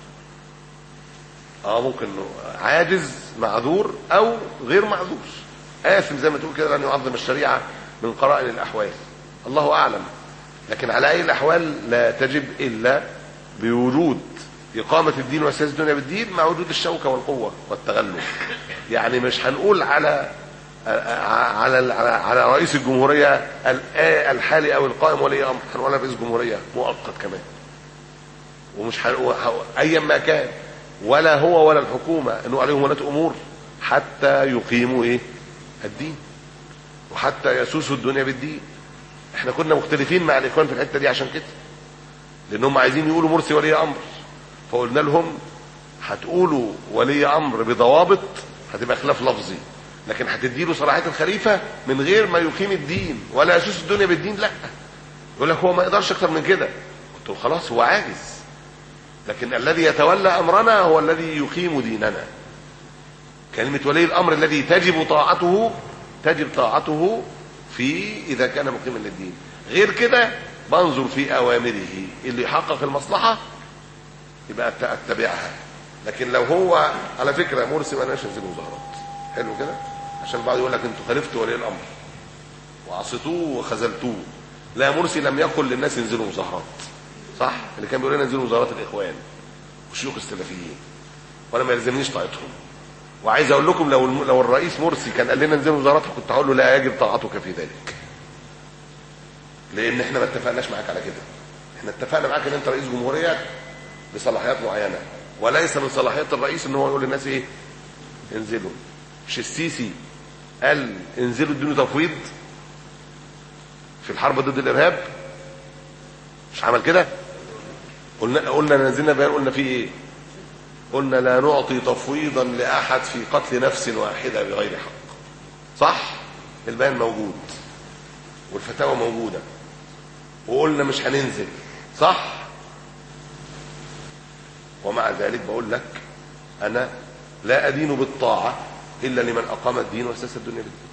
اه ممكن عاجز معذور او غير معذور، آثم زي ما تقول كده، لن يعظم الشريعه من قرائن الاحوال، الله اعلم. لكن على اي الاحوال لا تجب الا بوجود اقامه الدين وسياسه الدنيا بالدين مع وجود الشوكه والقوه والتغلب. يعني مش هنقول على على على رئيس الجمهوريه الحالي او القائم ولي امر، هنقول على رئيس الجمهوريه مؤقت كمان، ومش ايا ما كان، ولا هو ولا الحكومه انه عليهم ولاة امور حتى يقيموا ايه؟ الدين، وحتى يسوسوا الدنيا بالدين. احنا كنا مختلفين مع الاخوان في الحته دي عشان كده، لانهم عايزين يقولوا مرسي ولي امر، فقلنا لهم هتقولوا ولي امر بضوابط هتبقى خلاف لفظي، لكن هتديله صلاحيه الخليفه من غير ما يقيم الدين ولا يسوس الدنيا بالدين. لا، يقول لك هو ما يقدرش اكتر من كده. قلت له خلاص هو عاجز، لكن الذي يتولى امرنا هو الذي يقيم ديننا. كلمه ولي الامر الذي تجب طاعته تجب طاعته في إذا كان مقيما للدين. غير كده بنظر في أوامره اللي يحقق المصلحة يبقى اتبعها. لكن لو هو على فكرة مرسي ما لناش ننزل مظاهرات، حلو كده، عشان بعض يقول لك انتوا خالفتوا ولي الأمر وعصيتوه وخذلتوه. لا، مرسي لم يقل للناس ينزلوا مظاهرات، صح؟ اللي كان بيقول لنا ينزلوا مظاهرات الإخوان والشيوخ السلفيين، وانا ما يلزمنيش طاعتهم. وعايز اقول لكم لو لو الرئيس مرسي كان قال لنا انزلوا مظاهرات كنت هقول له لا يجب طاعتك في ذلك، لان احنا ما اتفقناش معاك على كده. احنا اتفقنا معاك ان انت رئيس جمهوريه بصلاحيات معينه، وليس من صلاحيات الرئيس ان هو يقول للناس ايه انزلوا. مش السيسي قال انزلوا ادوني تفويض في الحرب ضد الارهاب؟ مش عمل كده؟ قلنا قلنا نزلنا بيان قلنا فيه ايه؟ قلنا لا نعطي تفويضا لاحد في قتل نفس واحده بغير حق، صح؟ البيان موجود والفتاوى موجوده، وقلنا مش هننزل، صح؟ ومع ذلك بقول لك انا لا ادين بالطاعه الا لمن اقام الدين واسس الدنيا بالدين.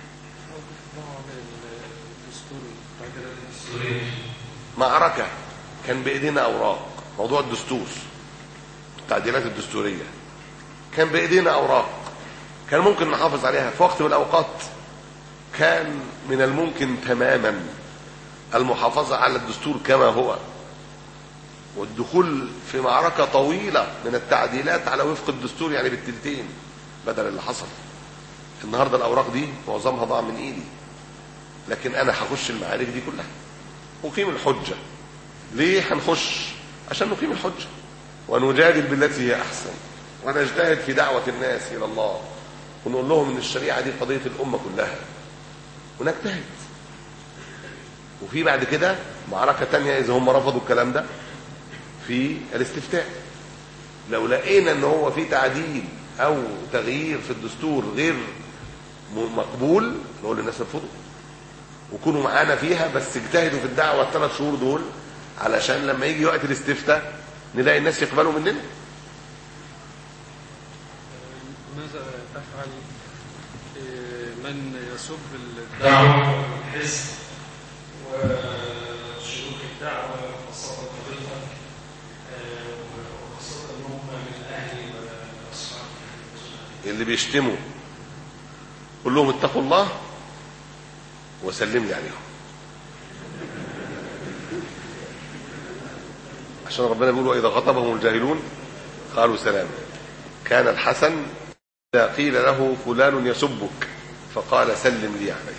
معركه كان بايدينا اوراق، موضوع الدستور التعديلات الدستوريه كان بايدينا اوراق كان ممكن نحافظ عليها في وقت من الاوقات. كان من الممكن تماما المحافظه على الدستور كما هو والدخول في معركه طويله من التعديلات على وفق الدستور، يعني بالتلتين بدل اللي حصل. النهارده الاوراق دي معظمها ضاع من ايدي، لكن انا هخش المعارك دي كلها اقيم الحجه. ليه هنخش؟ عشان نقيم الحجه ونجادل بالتي هي احسن، ونجتهد في دعوه الناس الى الله، ونقول لهم ان الشريعه دي قضيه الامه كلها، ونجتهد. وفي بعد كده معركه تانية اذا هم رفضوا الكلام ده في الاستفتاء. لو لقينا ان هو في تعديل او تغيير في الدستور غير مقبول نقول للناس ارفضوا وكونوا معانا فيها، بس اجتهدوا في الدعوه الثلاث شهور دول علشان لما يجي وقت الاستفتاء نلاقي الناس يقبلوا مننا. ماذا تفعل من يسب الدعوة والحزب وشيوخ الدعوة خاصة حضرتك وخاصة ان هم من اهل واصحاب اللي بيشتموا؟ قول لهم اتقوا الله وسلم لي عليهم، عشان ربنا بيقول واذا خطبهم الجاهلون قالوا سلام. كان الحسن اذا قيل له فلان يسبك فقال سلم لي عليه.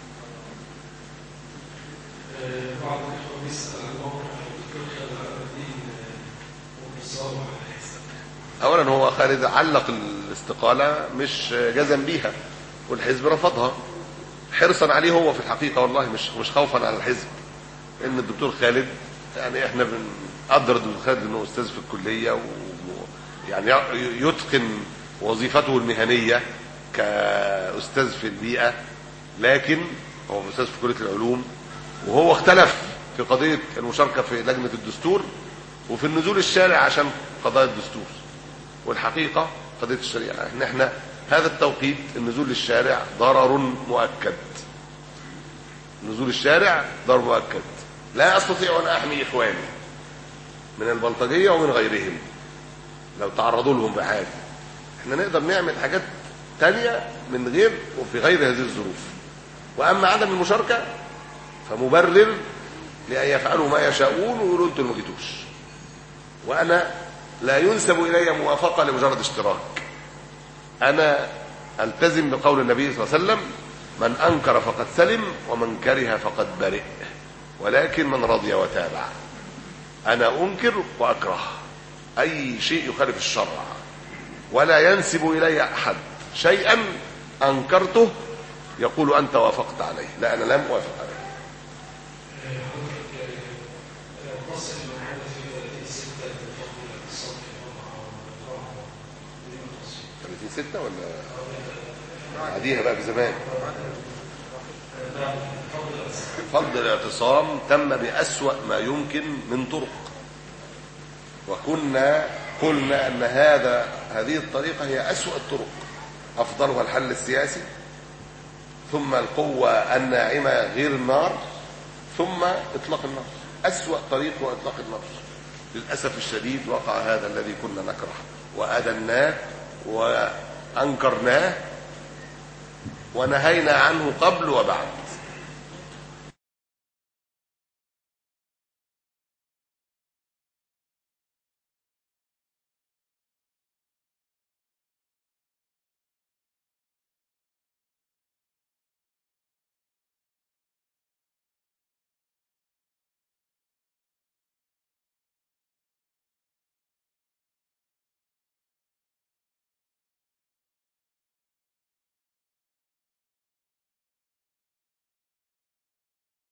بعض الاخوه بيسال عن موقع الدكتور خالد الدين وبيصور. اولا هو خالد علق الاستقاله مش جزم بيها والحزب رفضها حرصا عليه هو في الحقيقه، والله مش مش خوفا على الحزب. ان الدكتور خالد يعني احنا بنقدر الدكتور خالد انه استاذ في الكليه ويعني يتقن وظيفته المهنيه كاستاذ في البيئه، لكن هو استاذ في كليه العلوم، وهو اختلف في قضيه المشاركه في لجنه الدستور وفي النزول الشارع عشان قضايا الدستور. والحقيقه قضيه الشريعه ان احنا هذا التوقيت النزول للشارع ضرر مؤكد. نزول الشارع ضرر مؤكد، لا استطيع ان احمي اخواني من البلطجيه ومن غيرهم لو تعرضوا لهم بحاجه. احنا نقدر نعمل حاجات تانية من غير وفي غير هذه الظروف. واما عدم المشاركه فمبرر لان يفعلوا ما يشاءون ويقولوا انتوا ما جيتوش. وانا لا ينسب الي موافقه لمجرد اشتراك. انا التزم بقول النبي صلى الله عليه وسلم من انكر فقد سلم ومن كره فقد برئ، ولكن من رضي وتابع. انا انكر واكره اي شيء يخالف الشرع، ولا ينسب الي احد شيئا انكرته يقول انت وافقت عليه، لا انا لم اوافق عليه. ثلاثين ستة ولا عاديها بقى في زمان؟ فضل الاعتصام تم بأسوأ ما يمكن من طرق، وكنا قلنا أن هذا هذه الطريقة هي أسوأ الطرق. أفضلها الحل السياسي، ثم القوة الناعمة غير النار، ثم إطلاق النار. أسوأ طريق هو إطلاق النار. للأسف الشديد وقع هذا الذي كنا نكره وأدناه وأنكرناه ونهينا عنه قبل وبعد.